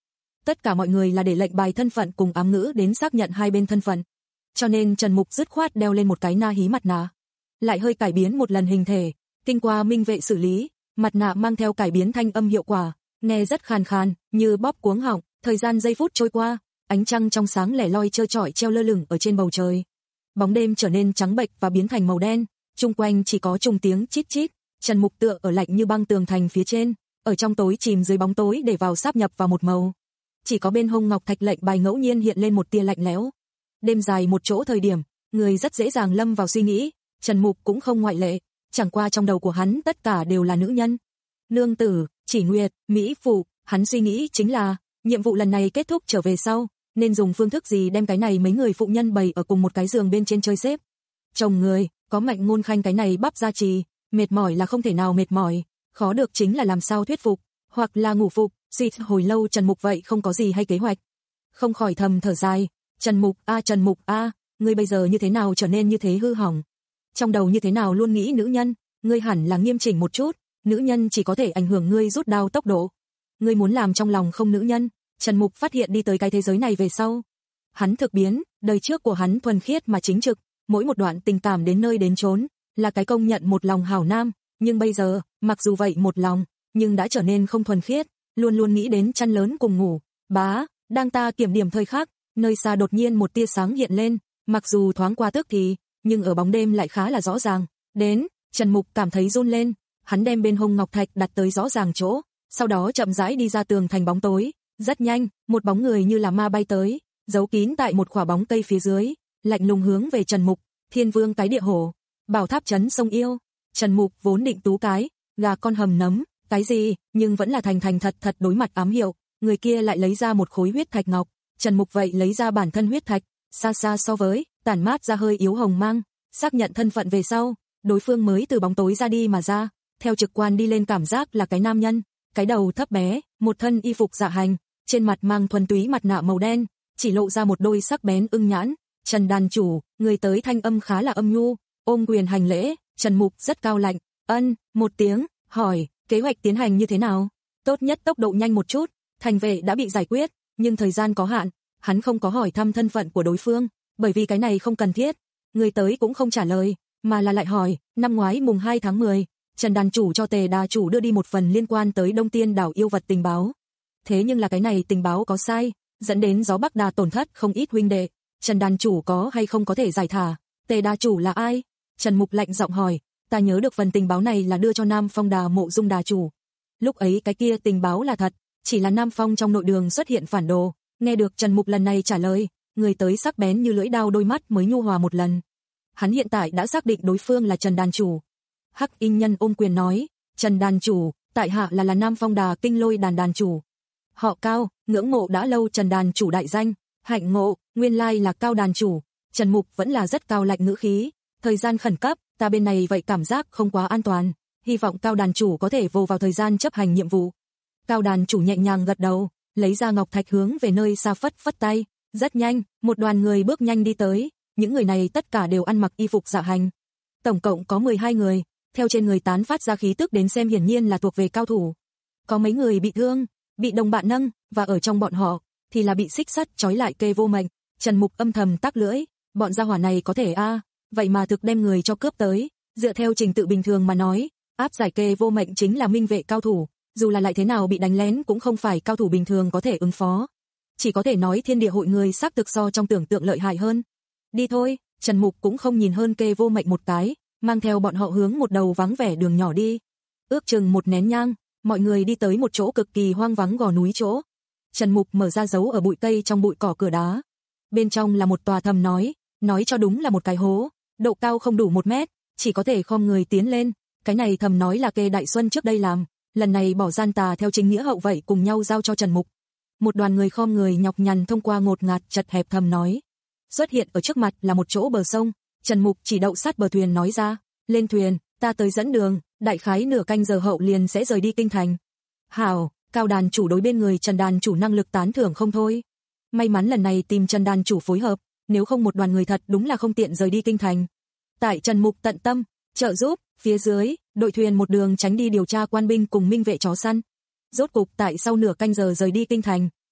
tất cả mọi người là để lệnh bài thân phận cùng ám ngữ đến xác nhận hai bên thân phận. Cho nên Trần Mục dứt khoát đeo lên một cái na hí mặt nạ, lại hơi cải biến một lần hình thể, kinh qua minh vệ xử lý, mặt nạ mang theo cải biến thanh âm hiệu quả, nghe rất khàn khàn, như bóp cuống họng. Thời gian giây phút trôi qua, ánh trăng trong sáng lẻ loi trơ trọi treo lơ lửng ở trên bầu trời. Bóng đêm trở nên trắng bệch và biến thành màu đen, chung quanh chỉ có trùng tiếng chít chít. Trần Mục tựa ở lạnh như băng tường thành phía trên, ở trong tối chìm dưới bóng tối để vào sáp nhập vào một màu. Chỉ có bên hông ngọc thạch lệnh bài ngẫu nhiên hiện lên một tia lạnh lẽo. Đêm dài một chỗ thời điểm, người rất dễ dàng lâm vào suy nghĩ, Trần Mục cũng không ngoại lệ, chẳng qua trong đầu của hắn tất cả đều là nữ nhân. Nương tử, chỉ nguyệt, mỹ phụ, hắn suy nghĩ chính là, nhiệm vụ lần này kết thúc trở về sau, nên dùng phương thức gì đem cái này mấy người phụ nhân bày ở cùng một cái giường bên trên chơi xếp. Chồng người, có Mạnh Ngôn Khanh cái này bắp gia trì, mệt mỏi là không thể nào mệt mỏi, khó được chính là làm sao thuyết phục, hoặc là ngủ phục. Xịt hồi lâu Trần Mục vậy không có gì hay kế hoạch. Không khỏi thầm thở dài, Trần Mục a Trần Mục a, ngươi bây giờ như thế nào trở nên như thế hư hỏng? Trong đầu như thế nào luôn nghĩ nữ nhân, ngươi hẳn là nghiêm chỉnh một chút, nữ nhân chỉ có thể ảnh hưởng ngươi rút đao tốc độ. Ngươi muốn làm trong lòng không nữ nhân. Trần Mục phát hiện đi tới cái thế giới này về sau, hắn thực biến, đời trước của hắn thuần khiết mà chính trực, mỗi một đoạn tình cảm đến nơi đến chốn, là cái công nhận một lòng hảo nam, nhưng bây giờ, mặc dù vậy một lòng, nhưng đã trở nên không thuần khiết, luôn luôn nghĩ đến chăn lớn cùng ngủ. Bá, đang ta kiểm điểm thời khắc, nơi xa đột nhiên một tia sáng hiện lên, mặc dù thoáng qua tức thì, nhưng ở bóng đêm lại khá là rõ ràng. Đến, Trần Mục cảm thấy run lên, hắn đem bên hông ngọc thạch đặt tới rõ ràng chỗ, sau đó chậm rãi đi ra tường thành bóng tối. Rất nhanh, một bóng người như là ma bay tới, giấu kín tại một khỏa bóng cây phía dưới, lạnh lùng hướng về Trần Mục. Thiên Vương cái địa hổ, bảo tháp trấn sông yêu. Trần Mục vốn định tú cái, gà con hầm nấm, cái gì, nhưng vẫn là thành thành thật thật đối mặt ám hiệu. Người kia lại lấy ra một khối huyết thạch ngọc, Trần Mục vậy lấy ra bản thân huyết thạch, xa xa so với, tản mát ra hơi yếu hồng mang. Xác nhận thân phận về sau, đối phương mới từ bóng tối ra đi mà ra, theo trực quan đi lên cảm giác là cái nam nhân, cái đầu thấp bé, một thân y phục dạ hành, trên mặt mang thuần túy mặt nạ màu đen, chỉ lộ ra một đôi sắc bén ưng nhãn. Trần đàn chủ, người tới thanh âm khá là âm nhu, ôm quyền hành lễ. Trần Mục rất cao lạnh, ân, một tiếng, hỏi, kế hoạch tiến hành như thế nào? Tốt nhất tốc độ nhanh một chút, thành vệ đã bị giải quyết, nhưng thời gian có hạn, hắn không có hỏi thăm thân phận của đối phương, bởi vì cái này không cần thiết. Người tới cũng không trả lời, mà là lại hỏi, năm ngoái mùng hai tháng mười, Trần đàn chủ cho Tề đà chủ đưa đi một phần liên quan tới Đông Tiên đảo yêu vật tình báo. Thế nhưng là cái này tình báo có sai, dẫn đến Gió Bắc Đà tổn thất không ít huynh đệ. Trần đàn chủ có hay không có thể giải thả? Tề đà chủ là ai? Trần Mục lạnh giọng hỏi, ta nhớ được phần tình báo này là đưa cho Nam Phong Đà Mộ Dung đà chủ. Lúc ấy cái kia tình báo là thật, chỉ là Nam Phong trong nội đường xuất hiện phản đồ. Nghe được Trần Mục lần này trả lời, người tới sắc bén như lưỡi đao đôi mắt mới nhu hòa một lần. Hắn hiện tại đã xác định đối phương là Trần đàn chủ. Hắc Y Nhân ôm quyền nói, Trần đàn chủ, tại hạ là là Nam Phong Đà Kinh Lôi đàn đàn chủ. Họ Cao, ngưỡng mộ đã lâu Trần đàn chủ đại danh, hạnh ngộ, nguyên lai là Cao đàn chủ. Trần Mục vẫn là rất cao lạnh ngữ khí, thời gian khẩn cấp, ta bên này vậy cảm giác không quá an toàn, hy vọng Cao đàn chủ có thể vô vào thời gian chấp hành nhiệm vụ. Cao đàn chủ nhẹ nhàng gật đầu, lấy ra ngọc thạch hướng về nơi xa phất phất tay. Rất nhanh, một đoàn người bước nhanh đi tới, những người này tất cả đều ăn mặc y phục dạ hành. Tổng cộng có mười hai người, theo trên người tán phát ra khí tức đến xem hiển nhiên là thuộc về cao thủ. Có mấy người bị thương, bị đồng bạn nâng, và ở trong bọn họ thì là bị xích sắt trói lại kê vô mệnh. Trần Mục âm thầm tắc lưỡi, bọn gia hỏa này có thể a, à, vậy mà thực đem người cho cướp tới, dựa theo trình tự bình thường mà nói, áp giải kê vô mệnh chính là minh vệ cao thủ, dù là lại thế nào bị đánh lén cũng không phải cao thủ bình thường có thể ứng phó. Chỉ có thể nói Thiên Địa hội người xác thực so trong tưởng tượng lợi hại hơn. Đi thôi, Trần Mục cũng không nhìn hơn kê vô mệnh một cái, mang theo bọn họ hướng một đầu vắng vẻ đường nhỏ đi. Ước chừng một nén nhang, mọi người đi tới một chỗ cực kỳ hoang vắng gò núi chỗ. Trần Mục mở ra dấu ở bụi cây trong bụi cỏ cửa đá. Bên trong là một tòa thầm nói, nói cho đúng là một cái hố, độ cao không đủ một mét, chỉ có thể khom người tiến lên. Cái này thầm nói là kê Đại Xuân trước đây làm, lần này bỏ gian tà theo chính nghĩa hậu vậy cùng nhau giao cho Trần Mục. Một đoàn người khom người nhọc nhằn thông qua ngột ngạt chật hẹp thầm nói. Xuất hiện ở trước mặt là một chỗ bờ sông, Trần Mục chỉ đậu sát bờ thuyền nói ra, lên thuyền, ta tới dẫn đường, đại khái nửa canh giờ hậu liền sẽ rời đi kinh thành. Hảo, Cao đàn chủ đối bên người Trần đàn chủ năng lực tán thưởng không thôi. May mắn lần này tìm Trần đàn chủ phối hợp, nếu không một đoàn người thật đúng là không tiện rời đi kinh thành. Tại Trần Mục tận tâm, trợ giúp, phía dưới, đội thuyền một đường tránh đi điều tra quan binh cùng minh vệ chó săn. Rốt cục tại sau nửa canh giờ rời đi kinh thành,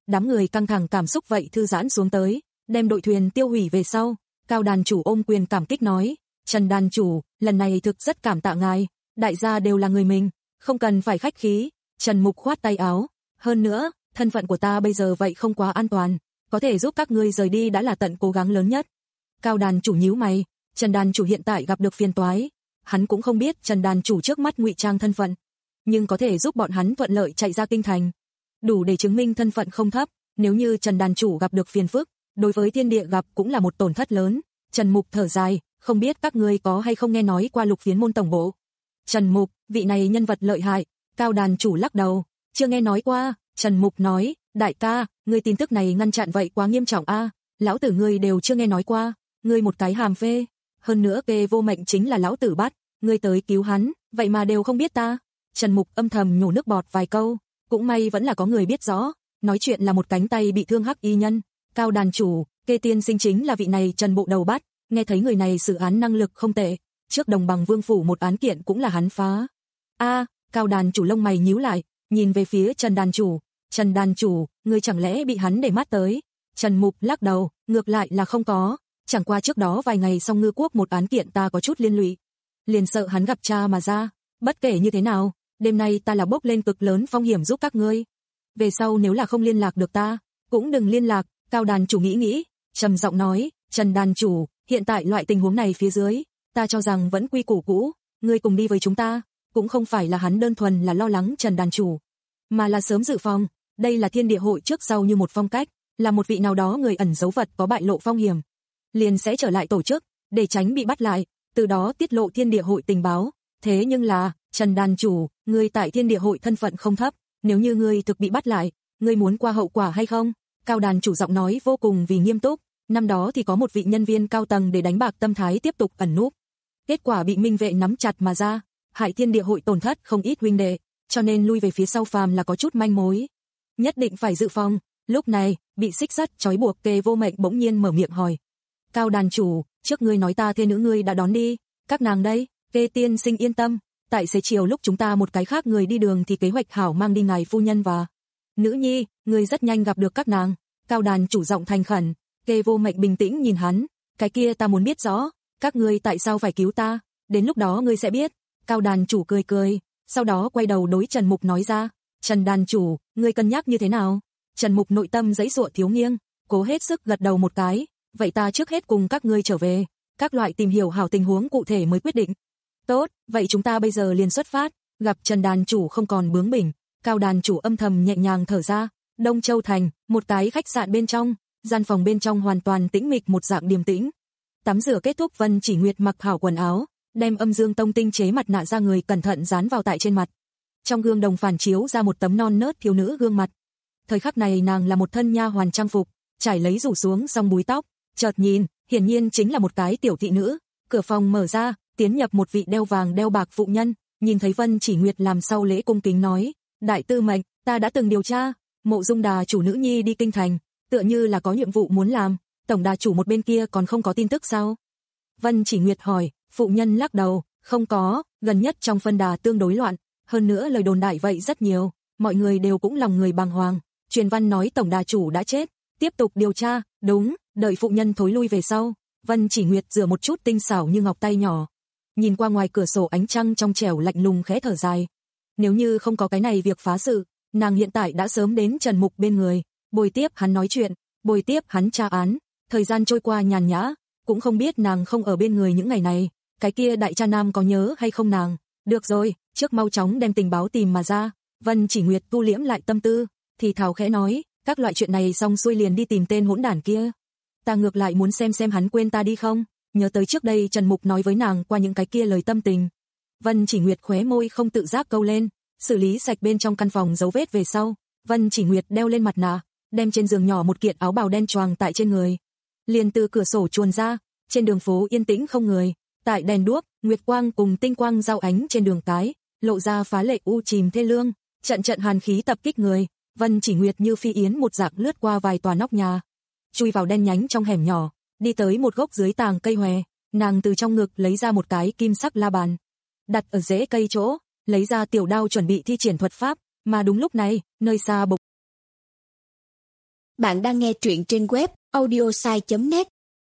đám người căng thẳng cảm xúc vậy thư giãn xuống tới, đem đội thuyền tiêu hủy về sau. Cao đàn chủ ôm quyền cảm kích nói, Trần đàn chủ, lần này thực rất cảm tạ ngài, đại gia đều là người mình, không cần phải khách khí. Trần Mục khoát tay áo, hơn nữa, thân phận của ta bây giờ vậy không quá an toàn, có thể giúp các ngươi rời đi đã là tận cố gắng lớn nhất. Cao đàn chủ nhíu mày, Trần đàn chủ hiện tại gặp được phiền toái, hắn cũng không biết Trần đàn chủ trước mắt ngụy trang thân phận, nhưng có thể giúp bọn hắn thuận lợi chạy ra kinh thành, đủ để chứng minh thân phận không thấp. Nếu như Trần đàn chủ gặp được phiền phức, đối với thiên địa gặp cũng là một tổn thất lớn. Trần Mục thở dài, không biết các ngươi có hay không nghe nói qua Lục Phiến môn tổng bộ. Trần Mục, vị này nhân vật lợi hại. Cao đàn chủ lắc đầu, chưa nghe nói qua. Trần Mục nói, đại ca, ngươi tin tức này ngăn chặn vậy quá nghiêm trọng a, lão tử ngươi đều chưa nghe nói qua, ngươi một cái hàm phê, hơn nữa kê vô mệnh chính là lão tử bắt, ngươi tới cứu hắn, vậy mà đều không biết ta. Trần Mục âm thầm nhổ nước bọt vài câu, cũng may vẫn là có người biết rõ, nói chuyện là một cánh tay bị thương hắc y nhân. Cao đàn chủ, kê tiên sinh chính là vị này Trần bộ đầu bắt, nghe thấy người này xử án năng lực không tệ, trước Đồng Bằng Vương phủ một án kiện cũng là hắn phá. A, Cao đàn chủ lông mày nhíu lại, nhìn về phía Trần đàn chủ, Trần đàn chủ, ngươi chẳng lẽ bị hắn để mắt tới? Trần Mục lắc đầu, ngược lại là không có, chẳng qua trước đó vài ngày Song Ngư Quốc một án kiện ta có chút liên lụy, liền sợ hắn gặp cha mà ra, bất kể như thế nào, đêm nay ta là bốc lên cực lớn phong hiểm giúp các ngươi. Về sau nếu là không liên lạc được ta, cũng đừng liên lạc. Cao đàn chủ nghĩ nghĩ, trầm giọng nói, Trần đàn chủ, hiện tại loại tình huống này phía dưới, ta cho rằng vẫn quy củ cũ, ngươi cùng đi với chúng ta, cũng không phải là hắn đơn thuần là lo lắng Trần đàn chủ, mà là sớm dự phòng, đây là thiên địa hội trước sau như một phong cách, là một vị nào đó người ẩn giấu vật có bại lộ phong hiểm, liền sẽ trở lại tổ chức, để tránh bị bắt lại, từ đó tiết lộ thiên địa hội tình báo. Thế nhưng là, Trần đàn chủ, ngươi tại thiên địa hội thân phận không thấp, nếu như ngươi thực bị bắt lại, ngươi muốn qua hậu quả hay không? Cao đàn chủ giọng nói vô cùng vì nghiêm túc, năm đó thì có một vị nhân viên cao tầng để đánh bạc tâm thái tiếp tục ẩn núp, kết quả bị minh vệ nắm chặt mà ra, hại thiên địa hội tổn thất không ít huynh đệ, cho nên lui về phía sau phàm là có chút manh mối, nhất định phải dự phòng. Lúc này, bị xích sắt trói buộc kê vô mệnh bỗng nhiên mở miệng hỏi, Cao đàn chủ, trước ngươi nói ta thê nữ ngươi đã đón đi, các nàng đây? Kê tiên sinh yên tâm, tại xế chiều lúc chúng ta một cái khác người đi đường thì kế hoạch hảo mang đi ngài phu nhân và nữ nhi, ngươi rất nhanh gặp được các nàng. Cao đàn chủ giọng thành khẩn. Kê vô mệnh bình tĩnh nhìn hắn, cái kia ta muốn biết rõ, các ngươi tại sao phải cứu ta, đến lúc đó ngươi sẽ biết. Cao đàn chủ cười cười, sau đó quay đầu đối Trần Mục nói ra, Trần đàn chủ, ngươi cân nhắc như thế nào? Trần Mục nội tâm giãy giụa thiếu nghiêng, cố hết sức gật đầu một cái, vậy ta trước hết cùng các ngươi trở về, các loại tìm hiểu hảo tình huống cụ thể mới quyết định. Tốt, vậy chúng ta bây giờ liền xuất phát. Gặp Trần đàn chủ không còn bướng bỉnh, Cao đàn chủ âm thầm nhẹ nhàng thở ra. Đông Châu thành, một cái khách sạn bên trong, gian phòng bên trong hoàn toàn tĩnh mịch một dạng điềm tĩnh. Tắm rửa kết thúc, Vân Chỉ Nguyệt mặc hảo quần áo, đem Âm Dương Tông tinh chế mặt nạ ra người cẩn thận dán vào tại trên mặt. Trong gương đồng phản chiếu ra một tấm non nớt thiếu nữ gương mặt. Thời khắc này nàng là một thân nha hoàn trang phục, trải lấy rủ xuống xong búi tóc, chợt nhìn, hiển nhiên chính là một cái tiểu thị nữ. Cửa phòng mở ra, tiến nhập một vị đeo vàng đeo bạc phụ nhân, nhìn thấy Vân Chỉ Nguyệt làm sau lễ cung kính nói, đại tư mệnh, ta đã từng điều tra, Mộ Dung đà chủ nữ nhi đi kinh thành, tựa như là có nhiệm vụ muốn làm, tổng đà chủ một bên kia còn không có tin tức sao? Vân Chỉ Nguyệt hỏi. Phụ nhân lắc đầu, không có, gần nhất trong phân đà tương đối loạn, hơn nữa lời đồn đại vậy rất nhiều, mọi người đều cũng lòng người bàng hoàng, truyền văn nói tổng đà chủ đã chết, tiếp tục điều tra. Đúng. Đợi phụ nhân thối lui về sau, Vân Chỉ Nguyệt rửa một chút tinh xảo như ngọc tay nhỏ, nhìn qua ngoài cửa sổ ánh trăng trong trẻo lạnh lùng khẽ thở dài. Nếu như không có cái này việc phá sự, nàng hiện tại đã sớm đến Trần Mục bên người, bồi tiếp hắn nói chuyện, bồi tiếp hắn tra án. Thời gian trôi qua nhàn nhã, cũng không biết nàng không ở bên người những ngày này, cái kia đại cha nam có nhớ hay không nàng. Được rồi, trước mau chóng đem tình báo tìm mà ra. Vân Chỉ Nguyệt tu liễm lại tâm tư, thì thào khẽ nói, các loại chuyện này xong xuôi liền đi tìm tên hỗn đản kia. Ta ngược lại muốn xem xem hắn quên ta đi không. Nhớ tới trước đây Trần Mục nói với nàng qua những cái kia lời tâm tình. Vân Chỉ Nguyệt khóe môi không tự giác câu lên, xử lý sạch bên trong căn phòng dấu vết về sau, Vân Chỉ Nguyệt đeo lên mặt nạ, đem trên giường nhỏ một kiện áo bào đen choàng tại trên người, liền từ cửa sổ chuồn ra. Trên đường phố yên tĩnh không người, tại đèn đuốc, nguyệt quang cùng tinh quang giao ánh trên đường cái, lộ ra phá lệ u chìm thê lương, trận trận hàn khí tập kích người. Vân Chỉ Nguyệt như phi yến một dạng lướt qua vài tòa nóc nhà, chui vào đen nhánh trong hẻm nhỏ, đi tới một gốc dưới tàng cây hòe, nàng từ trong ngực lấy ra một cái kim sắc la bàn, đặt ở rễ cây chỗ, lấy ra tiểu đao chuẩn bị thi triển thuật pháp, mà đúng lúc này, nơi xa bộc Bạn đang nghe truyện trên web audiosai chấm net.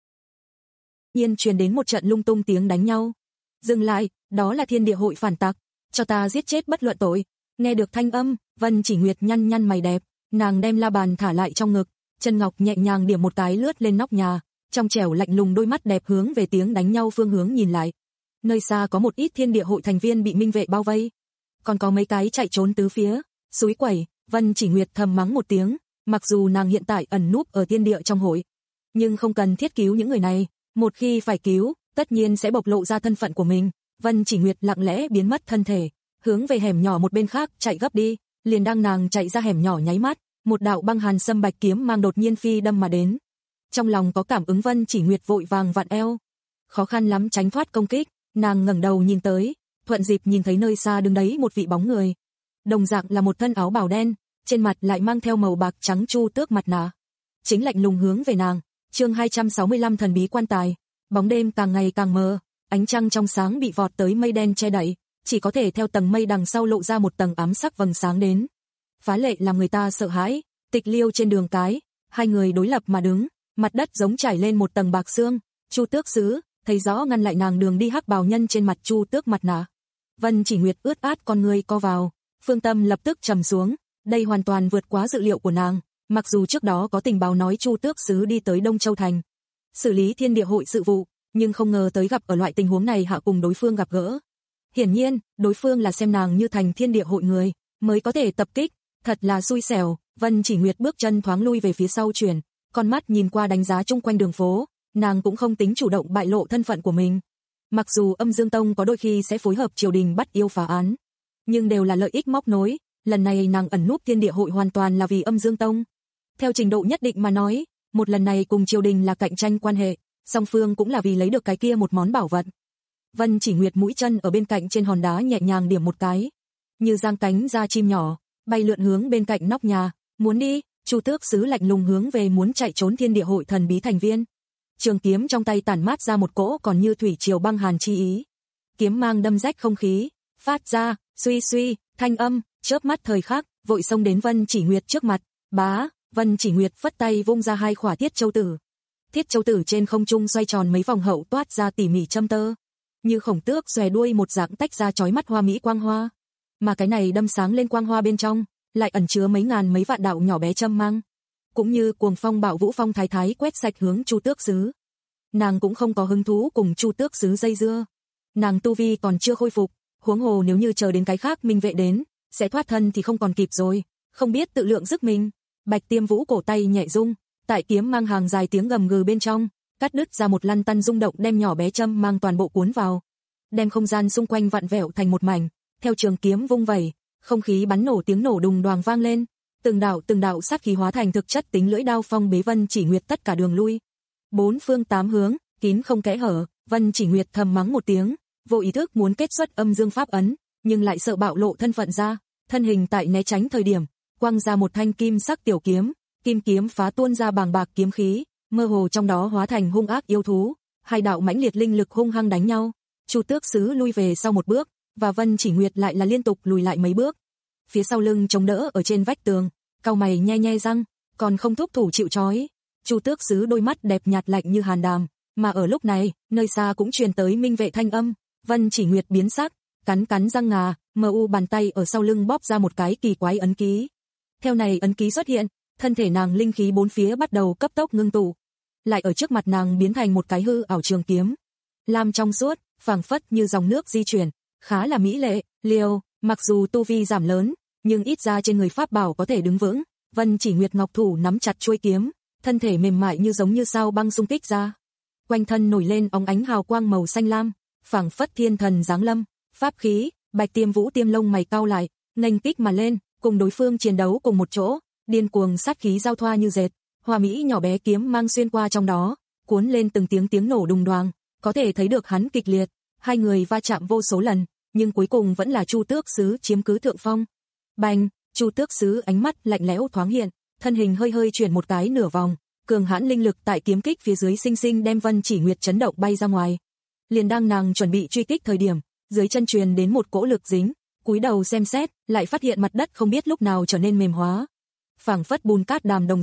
Nhiên truyền đến một trận lung tung tiếng đánh nhau. Dừng lại, đó là thiên địa hội phản tặc, cho ta giết chết bất luận tội. Nghe được thanh âm, Vân Chỉ Nguyệt nhăn nhăn mày đẹp, nàng đem la bàn thả lại trong ngực, chân ngọc nhẹ nhàng điểm một cái lướt lên nóc nhà, trong trẻo lạnh lùng đôi mắt đẹp hướng về tiếng đánh nhau phương hướng nhìn lại. Nơi xa có một ít thiên địa hội thành viên bị minh vệ bao vây, còn có mấy cái chạy trốn tứ phía, xúi quẩy. Vân Chỉ Nguyệt thầm mắng một tiếng, mặc dù nàng hiện tại ẩn núp ở thiên địa trong hội, nhưng không cần thiết cứu những người này, một khi phải cứu, tất nhiên sẽ bộc lộ ra thân phận của mình. Vân Chỉ Nguyệt lặng lẽ biến mất thân thể, hướng về hẻm nhỏ một bên khác chạy gấp đi, liền đang nàng chạy ra hẻm nhỏ nháy mắt, một đạo băng hàn sâm bạch kiếm mang đột nhiên phi đâm mà đến. Trong lòng có cảm ứng, Vân Chỉ Nguyệt vội vàng vặn eo, khó khăn lắm tránh thoát công kích, nàng ngẩng đầu nhìn tới, thuận dịp nhìn thấy nơi xa đứng đấy một vị bóng người, đồng dạng là một thân áo bào đen, trên mặt lại mang theo màu bạc trắng chu tước mặt nạ, chính lạnh lùng hướng về nàng. Chương hai trăm sáu mươi lăm thần bí quan tài. Bóng đêm càng ngày càng mờ, ánh trăng trong sáng bị vọt tới mây đen che đậy, chỉ có thể theo tầng mây đằng sau lộ ra một tầng ám sắc vầng sáng đến. Phá lệ làm người ta sợ hãi. Tịch Liêu trên đường cái, hai người đối lập mà đứng, mặt đất giống trải lên một tầng bạc xương. Chu Tước Sứ thấy rõ ngăn lại nàng đường đi hắc bào nhân trên mặt chu tước mặt nạ. Vân Chỉ Nguyệt ướt át con người co vào, phương tâm lập tức trầm xuống, đây hoàn toàn vượt quá dự liệu của nàng. Mặc dù trước đó có tình báo nói Chu Tước Sứ đi tới Đông Châu Thành xử lý thiên địa hội sự vụ, nhưng không ngờ tới gặp ở loại tình huống này hạ cùng đối phương gặp gỡ. Hiển nhiên, đối phương là xem nàng như thành thiên địa hội người, mới có thể tập kích, thật là xui xẻo. Vân Chỉ Nguyệt bước chân thoáng lui về phía sau chuyển, con mắt nhìn qua đánh giá chung quanh đường phố, nàng cũng không tính chủ động bại lộ thân phận của mình. Mặc dù Âm Dương Tông có đôi khi sẽ phối hợp triều đình bắt yêu phá án, nhưng đều là lợi ích móc nối, lần này nàng ẩn núp thiên địa hội hoàn toàn là vì Âm Dương Tông. Theo trình độ nhất định mà nói, một lần này cùng triều đình là cạnh tranh quan hệ, song phương cũng là vì lấy được cái kia một món bảo vật. Vân Chỉ Nguyệt mũi chân ở bên cạnh trên hòn đá nhẹ nhàng điểm một cái, như giang cánh ra chim nhỏ, bay lượn hướng bên cạnh nóc nhà, muốn đi. Chu Tước Sứ lạnh lùng hướng về muốn chạy trốn thiên địa hội thần bí thành viên. Trường kiếm trong tay tản mát ra một cỗ còn như thủy triều băng hàn chi ý. Kiếm mang đâm rách không khí, phát ra suy suy thanh âm, chớp mắt thời khắc, vội xông đến Vân Chỉ Nguyệt trước mặt. Bá, Vân Chỉ Nguyệt phất tay vung ra hai khỏa thiết châu tử. Thiết châu tử trên không trung xoay tròn mấy vòng hậu toát ra tỉ mỉ châm tơ, như khổng tước xòe đuôi một dạng tách ra chói mắt hoa mỹ quang hoa. Mà cái này đâm sáng lên quang hoa bên trong, lại ẩn chứa mấy ngàn mấy vạn đạo nhỏ bé châm mang, cũng như cuồng phong bạo vũ phong thái thái quét sạch hướng Chu Tước Sứ. Nàng cũng không có hứng thú cùng Chu Tước Sứ dây dưa, nàng tu vi còn chưa khôi phục, huống hồ nếu như chờ đến cái khác minh vệ đến, sẽ thoát thân thì không còn kịp rồi, không biết tự lượng sức mình. Bạch Tiêm Vũ cổ tay nhẹ rung, tại kiếm mang hàng dài tiếng gầm gừ bên trong, cắt đứt ra một lăn tăn rung động đem nhỏ bé châm mang toàn bộ cuốn vào, đem không gian xung quanh vặn vẹo thành một mảnh. Theo trường kiếm vung vẩy, không khí bắn nổ tiếng nổ đùng đoàng vang lên, từng đạo từng đạo sát khí hóa thành thực chất tính lưỡi đao phong bế Vân Chỉ Nguyệt tất cả đường lui. Bốn phương tám hướng, kín không kẽ hở. Vân Chỉ Nguyệt thầm mắng một tiếng, vô ý thức muốn kết xuất âm dương pháp ấn, nhưng lại sợ bạo lộ thân phận ra, thân hình tại né tránh thời điểm, quăng ra một thanh kim sắc tiểu kiếm, kim kiếm phá tuôn ra bàng bạc kiếm khí, mơ hồ trong đó hóa thành hung ác yêu thú, hai đạo mãnh liệt linh lực hung hăng đánh nhau. Chu Tước Sứ lui về sau một bước, và Vân Chỉ Nguyệt lại là liên tục lùi lại mấy bước. Phía sau lưng chống đỡ ở trên vách tường, cau mày nhe nhe răng, còn không thúc thủ chịu trói. Chu Tước Sứ đôi mắt đẹp nhạt lạnh như hàn đàm, mà ở lúc này, nơi xa cũng truyền tới minh vệ thanh âm. Vân Chỉ Nguyệt biến sắc, cắn cắn răng ngà, mờ u bàn tay ở sau lưng bóp ra một cái kỳ quái ấn ký. Theo này ấn ký xuất hiện, thân thể nàng linh khí bốn phía bắt đầu cấp tốc ngưng tụ, lại ở trước mặt nàng biến thành một cái hư ảo trường kiếm, lam trong suốt, phảng phất như dòng nước di chuyển, khá là mỹ lệ. Liêu, mặc dù tu vi giảm lớn, nhưng ít ra trên người pháp bảo có thể đứng vững. Vân Chỉ Nguyệt ngọc thủ nắm chặt chuôi kiếm, thân thể mềm mại như giống như sao băng xung kích ra, quanh thân nổi lên óng ánh hào quang màu xanh lam, phảng phất thiên thần giáng lâm. Pháp khí. Bạch Tiêm Vũ tiêm lông mày cau lại, nghênh kích mà lên, cùng đối phương chiến đấu cùng một chỗ, điên cuồng sát khí giao thoa như dệt, hoa mỹ nhỏ bé kiếm mang xuyên qua trong đó, cuốn lên từng tiếng tiếng nổ đùng đoàng, có thể thấy được hắn kịch liệt. Hai người va chạm vô số lần, nhưng cuối cùng vẫn là Chu Tước Sứ chiếm cứ thượng phong. Bành, Chu Tước Sứ ánh mắt lạnh lẽo thoáng hiện, thân hình hơi hơi chuyển một cái nửa vòng, cường hãn linh lực tại kiếm kích phía dưới sinh sinh đem Vân Chỉ Nguyệt chấn động bay ra ngoài. Liền đang nàng chuẩn bị truy kích thời điểm, dưới chân truyền đến một cỗ lực dính, cúi đầu xem xét, lại phát hiện mặt đất không biết lúc nào trở nên mềm hóa, phảng phất bùn cát đàm đồng dạng,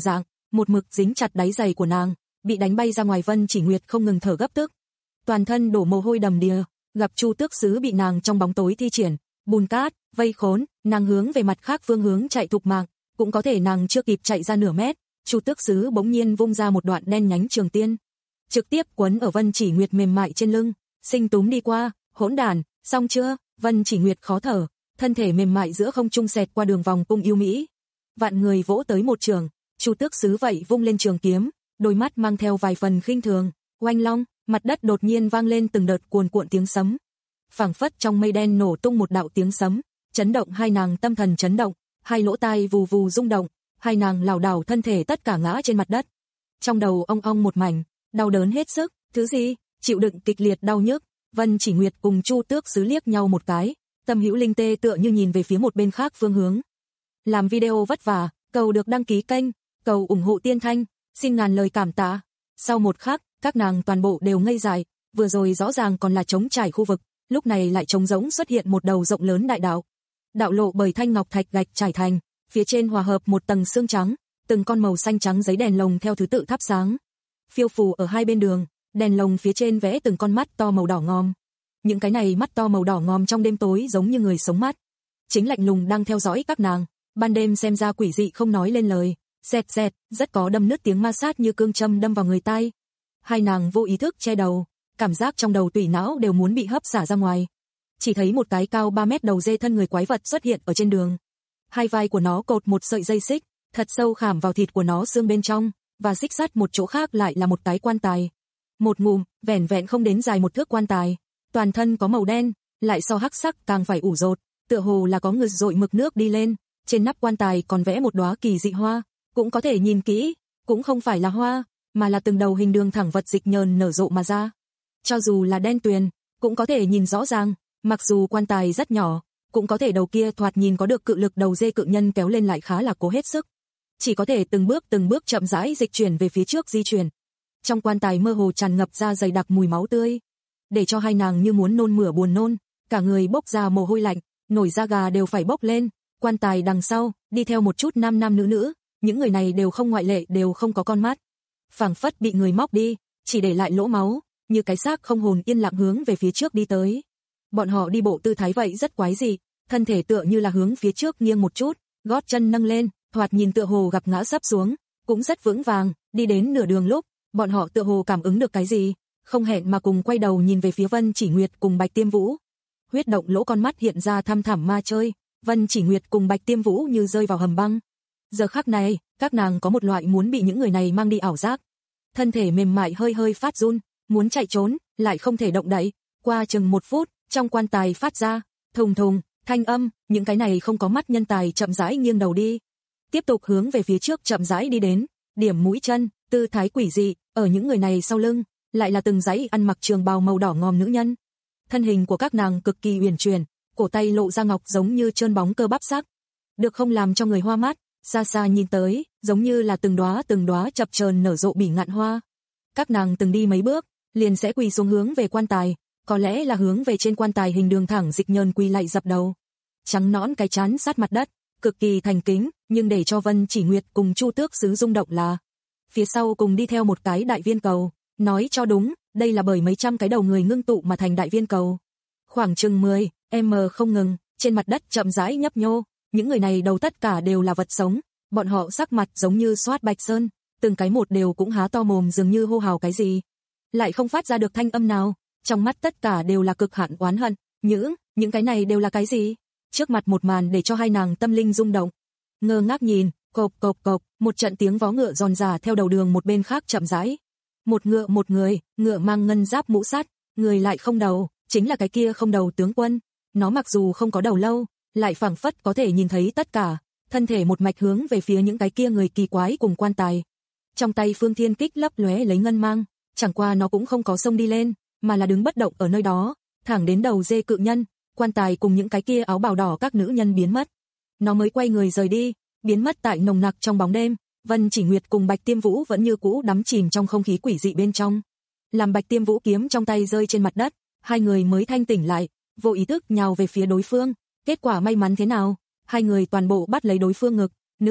một mực dính chặt đáy giày của nàng, bị đánh bay ra ngoài. Vân Chỉ Nguyệt không ngừng thở gấp tức, toàn thân đổ mồ hôi đầm đìa, gặp Chu Tước Sứ bị nàng trong bóng tối thi triển bùn cát vây khốn, nàng hướng về mặt khác phương hướng chạy thục mạng, cũng có thể nàng chưa kịp chạy ra nửa mét, Chu Tước Sứ bỗng nhiên vung ra một đoạn đen nhánh trường tiên, trực tiếp quấn ở Vân Chỉ Nguyệt mềm mại trên lưng, sinh túm đi qua. Hỗn đàn, xong chưa? Vân Chỉ Nguyệt khó thở, thân thể mềm mại giữa không trung xẹt qua đường vòng cung yêu mỹ. Vạn người vỗ tới một trường, Chu Tước Sứ vậy vung lên trường kiếm, đôi mắt mang theo vài phần khinh thường, oanh long, mặt đất đột nhiên vang lên từng đợt cuồn cuộn tiếng sấm. Phảng phất trong mây đen nổ tung một đạo tiếng sấm, chấn động hai nàng tâm thần chấn động, hai lỗ tai vù vù rung động, hai nàng lảo đảo thân thể tất cả ngã trên mặt đất. Trong đầu ong ong một mảnh, đau đớn hết sức, thứ gì? Chịu đựng kịch liệt đau nhức. Vân Chỉ Nguyệt cùng Chu Tước Sứ liếc nhau một cái, Tâm Hữu Linh tê tựa như nhìn về phía một bên khác phương hướng. Làm video vất vả, cầu được đăng ký kênh, cầu ủng hộ Tiên Thanh, xin ngàn lời cảm tạ. Sau một khắc, các nàng toàn bộ đều ngây dại, vừa rồi rõ ràng còn là trống trải khu vực, lúc này lại trống rỗng xuất hiện một đầu rộng lớn đại đạo. Đạo lộ bởi thanh ngọc thạch gạch trải thành, phía trên hòa hợp một tầng xương trắng, từng con màu xanh trắng giấy đèn lồng theo thứ tự thắp sáng. Phiêu phù ở hai bên đường, đèn lồng phía trên vẽ từng con mắt to màu đỏ ngòm. Những cái này mắt to màu đỏ ngòm trong đêm tối giống như người sống mắt, chính lạnh lùng đang theo dõi các nàng, ban đêm xem ra quỷ dị không nói lên lời, xẹt xẹt, rất có đâm nứt tiếng ma sát như cương châm đâm vào người tai. Hai nàng vô ý thức che đầu, cảm giác trong đầu tủy não đều muốn bị hấp xả ra ngoài. Chỉ thấy một cái cao ba mét đầu dê thân người quái vật xuất hiện ở trên đường. Hai vai của nó cột một sợi dây xích, thật sâu khảm vào thịt của nó xương bên trong, và xích sắt một chỗ khác lại là một cái quan tài. Một ngụm, vẻn vẹn không đến dài một thước quan tài, toàn thân có màu đen, lại so hắc sắc càng phải ủ rột, tựa hồ là có người dội mực nước đi lên, trên nắp quan tài còn vẽ một đóa kỳ dị hoa, cũng có thể nhìn kỹ, cũng không phải là hoa, mà là từng đầu hình đường thẳng vật dịch nhờn nở rộ mà ra. Cho dù là đen tuyền, cũng có thể nhìn rõ ràng, mặc dù quan tài rất nhỏ, cũng có thể đầu kia thoạt nhìn có được cự lực đầu dê cự nhân kéo lên lại khá là cố hết sức. Chỉ có thể từng bước từng bước chậm rãi dịch chuyển về phía trước di chuyển. Trong quan tài mơ hồ tràn ngập ra dày đặc mùi máu tươi, để cho hai nàng như muốn nôn mửa buồn nôn, cả người bốc ra mồ hôi lạnh, nổi da gà đều phải bốc lên. Quan tài đằng sau, đi theo một chút nam nam nữ nữ, những người này đều không ngoại lệ đều không có con mắt. Phảng phất bị người móc đi, chỉ để lại lỗ máu, như cái xác không hồn yên lặng hướng về phía trước đi tới. Bọn họ đi bộ tư thái vậy rất quái dị, thân thể tựa như là hướng phía trước nghiêng một chút, gót chân nâng lên, thoạt nhìn tựa hồ gặp ngã sắp xuống, cũng rất vững vàng, đi đến nửa đường lúc, bọn họ tựa hồ cảm ứng được cái gì, không hẹn mà cùng quay đầu nhìn về phía Vân Chỉ Nguyệt cùng Bạch Tiêm Vũ. Huyết động lỗ con mắt hiện ra thăm thẳm ma chơi, Vân Chỉ Nguyệt cùng Bạch Tiêm Vũ như rơi vào hầm băng. Giờ khắc này, các nàng có một loại muốn bị những người này mang đi ảo giác. Thân thể mềm mại hơi hơi phát run, muốn chạy trốn, lại không thể động đậy. Qua chừng một phút, trong quan tài phát ra thùng thùng thanh âm, những cái này không có mắt nhân tài chậm rãi nghiêng đầu đi, tiếp tục hướng về phía trước chậm rãi đi đến, điểm mũi chân, tư thái quỷ dị, ở những người này sau lưng, lại là từng dãy ăn mặc trường bào màu đỏ ngòm nữ nhân. Thân hình của các nàng cực kỳ uyển chuyển, cổ tay lộ ra ngọc giống như trơn bóng cơ bắp sắc, được không làm cho người hoa mắt, xa xa nhìn tới, giống như là từng đóa từng đóa chập chờn nở rộ bỉ ngạn hoa. Các nàng từng đi mấy bước, liền sẽ quỳ xuống hướng về quan tài, có lẽ là hướng về trên quan tài hình đường thẳng dịch nhờn quỳ lại dập đầu. Trắng nõn cái trán sát mặt đất, cực kỳ thành kính, nhưng để cho Vân Chỉ Nguyệt cùng Chu Tước Sứ rung động là phía sau cùng đi theo một cái đại viên cầu, nói cho đúng, đây là bởi mấy trăm cái đầu người ngưng tụ mà thành đại viên cầu. Khoảng chừng mười mét không ngừng, trên mặt đất chậm rãi nhấp nhô, những người này đầu tất cả đều là vật sống, bọn họ sắc mặt giống như xoát bạch sơn, từng cái một đều cũng há to mồm dường như hô hào cái gì, lại không phát ra được thanh âm nào, trong mắt tất cả đều là cực hạn oán hận, những, những cái này đều là cái gì? Trước mặt một màn để cho hai nàng tâm linh rung động. Ngơ ngác nhìn, cộp cộp cộp, một trận tiếng vó ngựa giòn già theo đầu đường một bên khác chậm rãi. Một ngựa một người, ngựa mang ngân giáp mũ sắt, người lại không đầu, chính là cái kia không đầu tướng quân. Nó mặc dù không có đầu lâu, lại phảng phất có thể nhìn thấy tất cả, thân thể một mạch hướng về phía những cái kia người kỳ quái cùng quan tài. Trong tay Phương Thiên Kích lấp lóe lấy ngân mang, chẳng qua nó cũng không có xông đi lên, mà là đứng bất động ở nơi đó, thẳng đến đầu dê cự nhân, quan tài cùng những cái kia áo bào đỏ các nữ nhân biến mất. Nó mới quay người rời đi, biến mất tại nồng nặc trong bóng đêm. Vân Chỉ Nguyệt cùng Bạch Tiêm Vũ vẫn như cũ đắm chìm trong không khí quỷ dị bên trong. Làm Bạch Tiêm Vũ kiếm trong tay rơi trên mặt đất, hai người mới thanh tỉnh lại, vô ý thức nhào về phía đối phương. Kết quả may mắn thế nào? Hai người toàn bộ bắt lấy đối phương ngực, nữ,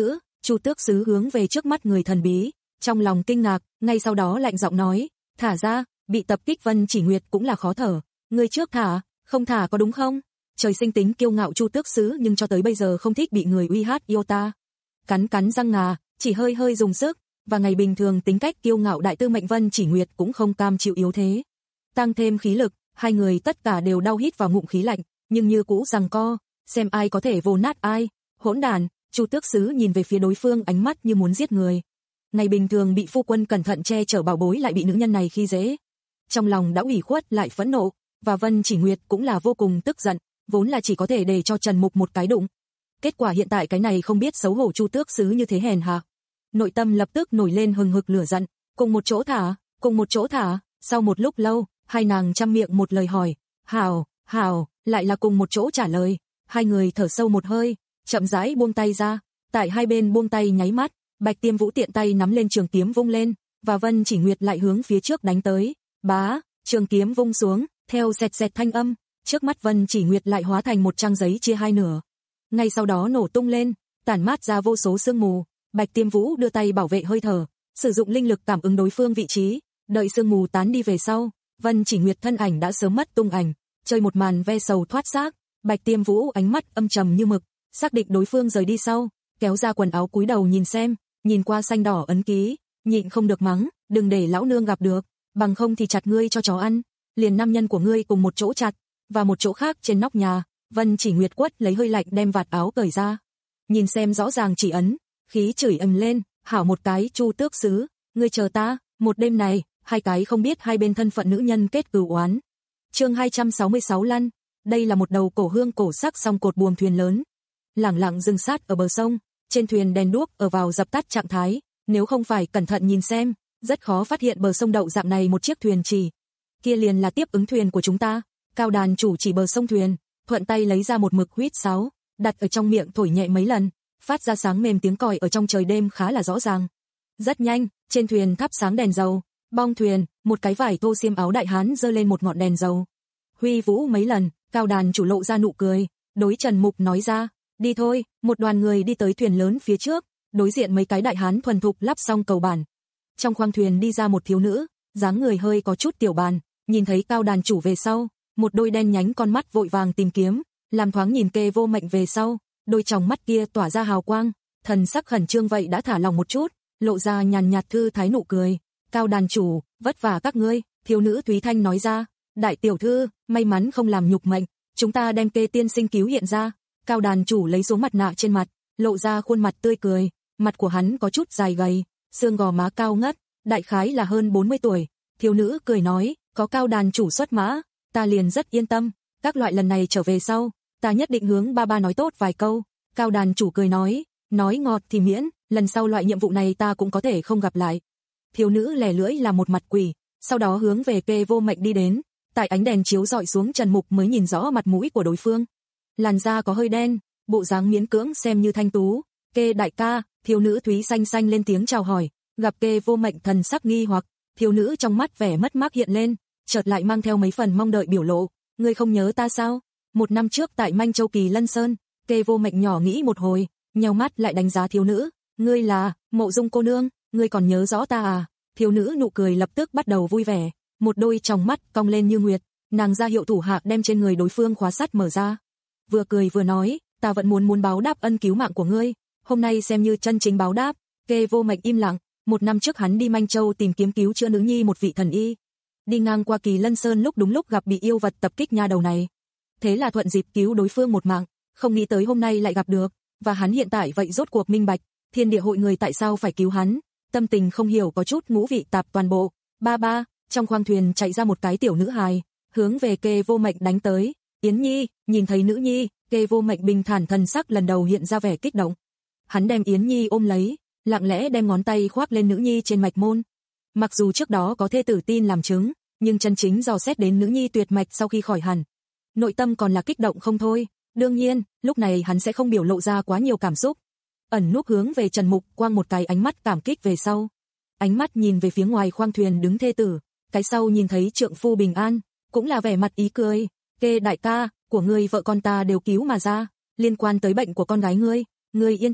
Chu Tước Sứ hướng về trước mắt người thần bí, trong lòng kinh ngạc, ngay sau đó lạnh giọng nói, thả ra, bị tập kích Vân Chỉ Nguyệt cũng là khó thở, ngươi trước thả, không thả có đúng không? Trời sinh tính kiêu ngạo Chu Tước Sứ nhưng cho tới bây giờ không thích bị người uy hát yêu ta. Cắn cắn răng ngà, chỉ hơi hơi dùng sức, và ngày bình thường tính cách kiêu ngạo đại tư mệnh Vân Chỉ Nguyệt cũng không cam chịu yếu thế. Tăng thêm khí lực, hai người tất cả đều đau hít vào ngụm khí lạnh, nhưng như cũ giằng co, xem ai có thể vồ nát ai. Hỗn đàn, Chu Tước Sứ nhìn về phía đối phương ánh mắt như muốn giết người. Ngày bình thường bị phu quân cẩn thận che chở bảo bối lại bị nữ nhân này khi dễ. Trong lòng đã ủy khuất lại phẫn nộ, và Vân Chỉ Nguyệt cũng là vô cùng tức giận, vốn là chỉ có thể để cho Trần Mục một cái đụng. Kết quả hiện tại cái này không biết xấu hổ Chu Tước Sứ như thế hèn hạ. Nội tâm lập tức nổi lên hừng hực lửa giận, cùng một chỗ thả, cùng một chỗ thả. Sau một lúc lâu, hai nàng trăm miệng một lời hỏi, hảo, hảo, lại là cùng một chỗ trả lời. Hai người thở sâu một hơi, chậm rãi buông tay ra, tại hai bên buông tay nháy mắt, Bạch Tiêm Vũ tiện tay nắm lên trường kiếm vung lên, và Vân Chỉ Nguyệt lại hướng phía trước đánh tới. Bá, trường kiếm vung xuống, theo xẹt xẹt thanh âm, trước mắt Vân Chỉ Nguyệt lại hóa thành một trang giấy chia hai nửa. Ngay sau đó nổ tung lên, tản mát ra vô số sương mù. Bạch Tiêm Vũ đưa tay bảo vệ hơi thở, sử dụng linh lực cảm ứng đối phương vị trí, đợi sương mù tán đi về sau, Vân Chỉ Nguyệt thân ảnh đã sớm mất tung ảnh, chơi một màn ve sầu thoát xác. Bạch Tiêm Vũ ánh mắt âm trầm như mực, xác định đối phương rời đi sau, kéo ra quần áo cúi đầu nhìn xem, nhìn qua xanh đỏ ấn ký, nhịn không được mắng, đừng để lão nương gặp được, bằng không thì chặt ngươi cho chó ăn, liền nam nhân của ngươi cùng một chỗ chặt, và một chỗ khác trên nóc nhà. Vân Chỉ Nguyệt quất lấy hơi lạnh đem vạt áo cởi ra, nhìn xem rõ ràng chỉ ấn, khí chửi ầm lên, hảo một cái Chu Tước Sứ, ngươi chờ ta, một đêm này, hai cái không biết hai bên thân phận nữ nhân kết cừu oán. Chương hai trăm sáu mươi sáu lăn, đây là một đầu cổ hương cổ sắc song cột buồm thuyền lớn, lẳng lặng dừng sát ở bờ sông, trên thuyền đèn đuốc ở vào dập tắt trạng thái, nếu không phải cẩn thận nhìn xem, rất khó phát hiện bờ sông đậu dạng này một chiếc thuyền chỉ. Kia liền là tiếp ứng thuyền của chúng ta. Cao đàn chủ chỉ bờ sông thuyền, thuận tay lấy ra một mực huýt sáo, đặt ở trong miệng thổi nhẹ mấy lần, phát ra sáng mềm tiếng còi ở trong trời đêm khá là rõ ràng. Rất nhanh, trên thuyền thắp sáng đèn dầu, bong thuyền, một cái vải thô xiêm áo đại hán giơ lên một ngọn đèn dầu. Huy vũ mấy lần, Cao đàn chủ lộ ra nụ cười, đối Trần Mục nói ra, đi thôi. Một đoàn người đi tới thuyền lớn phía trước, đối diện mấy cái đại hán thuần thục lắp xong cầu bản. Trong khoang thuyền đi ra một thiếu nữ, dáng người hơi có chút tiểu bàn, nhìn thấy Cao đàn chủ về sau, một đôi đen nhánh con mắt vội vàng tìm kiếm, làm thoáng nhìn Kê Vô Mệnh về sau, đôi tròng mắt kia tỏa ra hào quang, thần sắc khẩn trương vậy đã thả lòng một chút, lộ ra nhàn nhạt thư thái nụ cười. Cao đàn chủ, vất vả các ngươi, thiếu nữ Thúy Thanh nói ra, đại tiểu thư, may mắn không làm nhục mệnh, chúng ta đem Kê tiên sinh cứu hiện ra. Cao đàn chủ lấy xuống mặt nạ trên mặt, lộ ra khuôn mặt tươi cười, mặt của hắn có chút dài gầy, xương gò má cao ngất, đại khái là hơn bốn mươi tuổi. Thiếu nữ cười nói, có Cao đàn chủ xuất mã, ta liền rất yên tâm, các loại lần này trở về sau, ta nhất định hướng ba ba nói tốt vài câu. Cao đàn chủ cười nói, nói ngọt thì miễn, lần sau loại nhiệm vụ này ta cũng có thể không gặp lại. Thiếu nữ lẻ lưỡi là một mặt quỷ, sau đó hướng về Kê Vô Mệnh đi đến, tại ánh đèn chiếu rọi xuống Trần Mục mới nhìn rõ mặt mũi của đối phương. Làn da có hơi đen, bộ dáng miễn cưỡng xem như thanh tú. Kê đại ca, thiếu nữ Thúy xanh xanh lên tiếng chào hỏi, gặp Kê Vô Mệnh thần sắc nghi hoặc, thiếu nữ trong mắt vẻ mất mát hiện lên, chợt lại mang theo mấy phần mong đợi biểu lộ, ngươi không nhớ ta sao? Một năm trước tại Manh Châu Kỳ Lân Sơn. Kê Vô Mệnh nhỏ nghĩ một hồi, nheo mắt lại đánh giá thiếu nữ, ngươi là Mộ Dung cô nương, ngươi còn nhớ rõ ta à? Thiếu nữ nụ cười lập tức bắt đầu vui vẻ, một đôi tròng mắt cong lên như nguyệt, nàng ra hiệu thủ hạ đem trên người đối phương khóa sắt mở ra. Vừa cười vừa nói, ta vẫn muốn muốn báo đáp ân cứu mạng của ngươi, hôm nay xem như chân chính báo đáp. Kê Vô Mệnh im lặng, một năm trước hắn đi Manh Châu tìm kiếm cứu chữa nữ nhi một vị thần y, đi ngang qua Kỳ Lân Sơn lúc đúng lúc gặp bị yêu vật tập kích nha đầu này, thế là thuận dịp cứu đối phương một mạng, không nghĩ tới hôm nay lại gặp được, và hắn hiện tại vậy rốt cuộc minh bạch, Thiên Địa hội người tại sao phải cứu hắn, tâm tình không hiểu có chút ngũ vị tạp toàn bộ. Ba ba, trong khoang thuyền chạy ra một cái tiểu nữ hài, hướng về Kê Vô Mệnh đánh tới. Yến Nhi, nhìn thấy nữ nhi, Kê Vô Mệnh bình thản thần sắc lần đầu hiện ra vẻ kích động. Hắn đem Yến Nhi ôm lấy, lặng lẽ đem ngón tay khoác lên nữ nhi trên mạch môn. Mặc dù trước đó có thê tử tin làm chứng, nhưng chân chính dò xét đến nữ nhi tuyệt mạch sau khi khỏi hẳn, nội tâm còn là kích động không thôi. Đương nhiên, lúc này hắn sẽ không biểu lộ ra quá nhiều cảm xúc. Ẩn núp hướng về Trần Mục quang một cái ánh mắt cảm kích về sau. Ánh mắt nhìn về phía ngoài khoang thuyền đứng thê tử, cái sau nhìn thấy trượng phu bình an, cũng là vẻ mặt ý cười. Kê đại ca, của ngươi vợ con ta đều cứu mà ra, liên quan tới bệnh của con gái ngươi, ngươi yên tâm,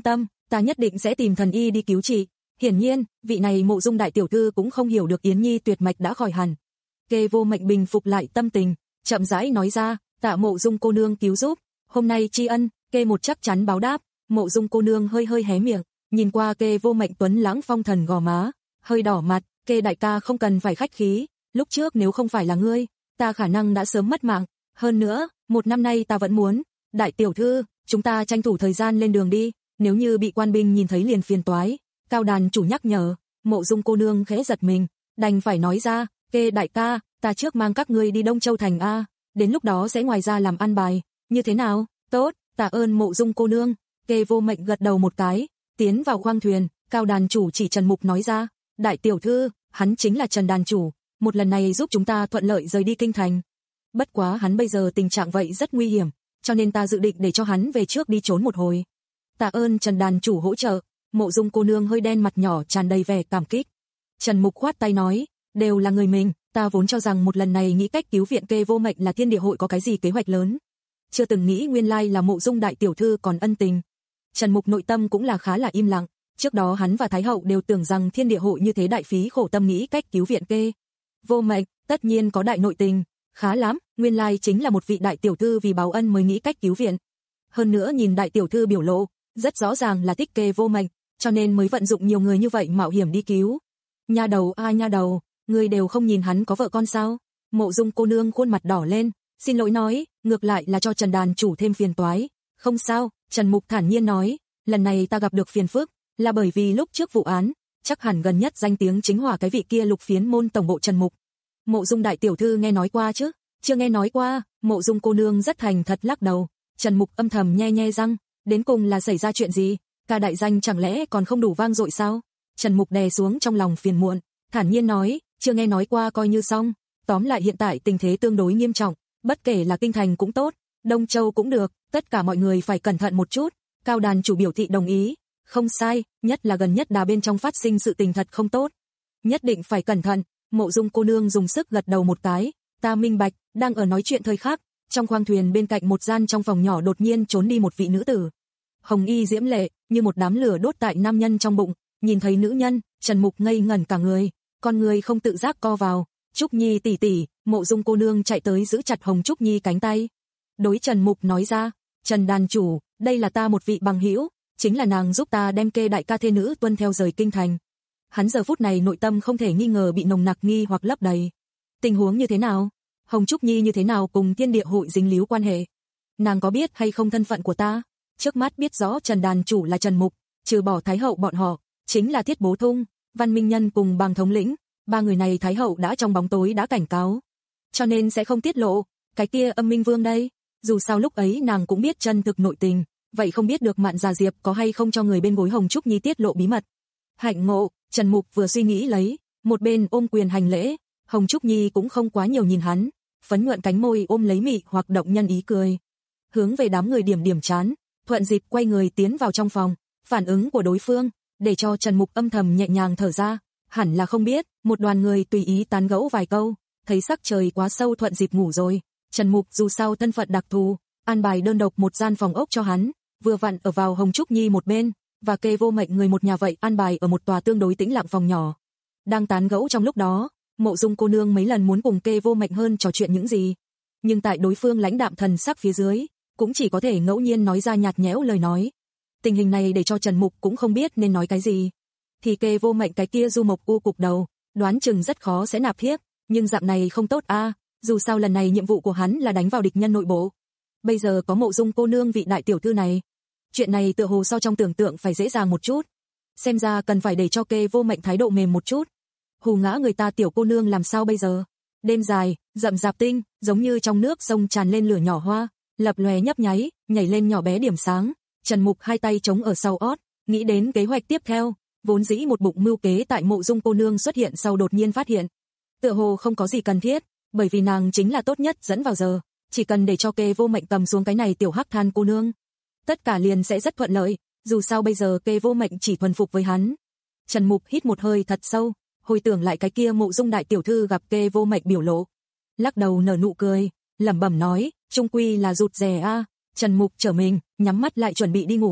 ta nhất định sẽ tìm thần y đi cứu trị. Hiển nhiên, vị này Mộ Dung đại tiểu thư cũng không hiểu được Yến Nhi tuyệt mạch đã khỏi hẳn. Kê Vô Mệnh bình phục lại tâm tình, chậm rãi nói ra, tạ Mộ Dung cô nương cứu giúp, hôm nay tri ân, Kê một chắc chắn báo đáp. Mộ Dung cô nương hơi hơi hé miệng, nhìn qua Kê Vô Mệnh tuấn lãng phong thần gò má, hơi đỏ mặt, Kê đại ca không cần phải khách khí, lúc trước nếu không phải là ngươi, ta khả năng đã sớm mất mạng, hơn nữa, một năm nay ta vẫn muốn, đại tiểu thư, chúng ta tranh thủ thời gian lên đường đi, nếu như bị quan binh nhìn thấy liền phiền toái. Cao đàn chủ nhắc nhở. Mộ Dung cô nương khẽ giật mình, đành phải nói ra, Kê đại ca, ta trước mang các ngươi đi Đông Châu thành a, đến lúc đó sẽ ngoài ra làm ăn bài, như thế nào? Tốt, tạ ơn Mộ Dung cô nương. Kê Vô Mệnh gật đầu một cái, tiến vào khoang thuyền, Cao đàn chủ chỉ Trần Mục nói ra, đại tiểu thư, hắn chính là Trần đàn chủ, một lần này giúp chúng ta thuận lợi rời đi kinh thành. Bất quá hắn bây giờ tình trạng vậy rất nguy hiểm, cho nên ta dự định để cho hắn về trước đi trốn một hồi. Tạ ơn Trần đàn chủ hỗ trợ. Mộ Dung cô nương hơi đen mặt nhỏ tràn đầy vẻ cảm kích. Trần Mục khoát tay nói, đều là người mình, ta vốn cho rằng một lần này nghĩ cách cứu viện Kê Vô Mệnh là Thiên Địa hội có cái gì kế hoạch lớn, chưa từng nghĩ nguyên lai là Mộ Dung đại tiểu thư còn ân tình. Trần Mục nội tâm cũng là khá là im lặng, trước đó hắn và Thái hậu đều tưởng rằng Thiên Địa hội như thế đại phí khổ tâm nghĩ cách cứu viện Kê Vô Mệnh, tất nhiên có đại nội tình, khá lắm, nguyên lai chính là một vị đại tiểu thư vì báo ân mới nghĩ cách cứu viện. Hơn nữa nhìn đại tiểu thư biểu lộ, rất rõ ràng là thích Kê Vô Mệnh, cho nên mới vận dụng nhiều người như vậy mạo hiểm đi cứu. Nha đầu a nha đầu, ngươi đều không nhìn hắn có vợ con sao? Mộ Dung cô nương khuôn mặt đỏ lên, xin lỗi nói, ngược lại là cho Trần đàn chủ thêm phiền toái. Không sao, Trần Mục thản nhiên nói, lần này ta gặp được phiền phức, là bởi vì lúc trước vụ án, chắc hẳn gần nhất danh tiếng chính hỏa cái vị kia Lục Phiến môn tổng bộ Trần Mục. Mộ Dung đại tiểu thư nghe nói qua chứ? Chưa nghe nói qua. Mộ Dung cô nương rất thành thật lắc đầu. Trần Mục âm thầm nhe nhe răng, đến cùng là xảy ra chuyện gì? Ca đại danh chẳng lẽ còn không đủ vang dội sao? Trần Mục đè xuống trong lòng phiền muộn, thản nhiên nói, chưa nghe nói qua coi như xong. Tóm lại hiện tại tình thế tương đối nghiêm trọng, bất kể là kinh thành cũng tốt, Đông Châu cũng được, tất cả mọi người phải cẩn thận một chút. Cao đàn chủ biểu thị đồng ý, không sai, nhất là gần nhất đà bên trong phát sinh sự tình thật không tốt, nhất định phải cẩn thận. Mộ Dung cô nương dùng sức gật đầu một cái, ta minh bạch. Đang ở nói chuyện thời khắc, trong khoang thuyền bên cạnh một gian trong phòng nhỏ đột nhiên trốn đi một vị nữ tử, hồng y diễm lệ, như một đám lửa đốt tại nam nhân trong bụng. Nhìn thấy nữ nhân, Trần Mục ngây ngẩn cả người, con người không tự giác co vào. Trúc Nhi tỷ tỷ. Mộ Dung cô nương chạy tới giữ chặt Hồng Trúc Nhi cánh tay, đối Trần Mục nói ra, Trần đàn chủ, đây là ta một vị bằng hữu, chính là nàng giúp ta đem Kê đại ca thê nữ tuân theo rời kinh thành. Hắn giờ phút này nội tâm không thể nghi ngờ bị nồng nặc nghi hoặc lấp đầy. Tình huống như thế nào? Hồng Trúc Nhi như thế nào cùng Thiên Địa hội dính líu quan hệ? Nàng có biết hay không thân phận của ta? Trước mắt biết rõ Trần đàn chủ là Trần Mục, trừ bỏ Thái hậu bọn họ, chính là Thiết Bố Thung, Văn Minh Nhân cùng Bàng thống lĩnh, ba người này Thái hậu đã trong bóng tối đã cảnh cáo, cho nên sẽ không tiết lộ. Cái kia Âm Minh Vương đây, dù sao lúc ấy nàng cũng biết chân thực nội tình, vậy không biết được Mạn Già Diệp có hay không cho người bên gối Hồng Trúc Nhi tiết lộ bí mật. Hạnh ngộ. Trần Mục vừa suy nghĩ lấy, một bên ôm quyền hành lễ. Hồng Trúc Nhi cũng không quá nhiều nhìn hắn, phấn nhuận cánh môi ôm lấy mị hoặc động nhân ý cười, hướng về đám người điểm điểm chán, thuận dịp quay người tiến vào trong phòng. Phản ứng của đối phương để cho Trần Mục âm thầm nhẹ nhàng thở ra, hẳn là không biết, một đoàn người tùy ý tán gẫu vài câu, thấy sắc trời quá sâu thuận dịp ngủ rồi. Trần Mục dù sao thân phận đặc thù, an bài đơn độc một gian phòng ốc cho hắn, vừa vặn ở vào Hồng Trúc Nhi một bên, và Kê Vô Mệnh người một nhà vậy an bài ở một tòa tương đối tĩnh lặng phòng nhỏ. Đang tán gẫu trong lúc đó, Mộ Dung cô nương mấy lần muốn cùng Kê Vô Mệnh hơn trò chuyện những gì, nhưng tại đối phương lãnh đạm thần sắc phía dưới, cũng chỉ có thể ngẫu nhiên nói ra nhạt nhẽo lời nói. Tình hình này để cho Trần Mục cũng không biết nên nói cái gì. Thì Kê Vô Mệnh cái kia du mộc u cục đầu, đoán chừng rất khó sẽ nạp thiếp, nhưng dạng này không tốt a, à, dù sao lần này nhiệm vụ của hắn là đánh vào địch nhân nội bộ. Bây giờ có Mộ Dung cô nương vị đại tiểu thư này, chuyện này tựa hồ so trong tưởng tượng phải dễ dàng một chút. Xem ra cần phải để cho Kê Vô Mệnh thái độ mềm một chút. Hù ngã người ta tiểu cô nương làm sao bây giờ? Đêm dài, rậm rạp tinh, giống như trong nước sông tràn lên lửa nhỏ hoa, lập lòe nhấp nháy, nhảy lên nhỏ bé điểm sáng. Trần Mục hai tay chống ở sau ót, nghĩ đến kế hoạch tiếp theo, vốn dĩ một bụng mưu kế tại Mộ Dung cô nương xuất hiện sau đột nhiên phát hiện, tựa hồ không có gì cần thiết, bởi vì nàng chính là tốt nhất dẫn vào giờ, chỉ cần để cho Kê Vô Mệnh cầm xuống cái này tiểu hắc than cô nương, tất cả liền sẽ rất thuận lợi, dù sao bây giờ Kê Vô Mệnh chỉ thuần phục với hắn. Trần Mục hít một hơi thật sâu, hồi tưởng lại cái kia Mộ Dung đại tiểu thư gặp Kê Vô Mệnh biểu lộ, lắc đầu nở nụ cười, lẩm bẩm nói, trung quy là rụt rè a. À. Trần Mục trở mình, nhắm mắt lại chuẩn bị đi ngủ.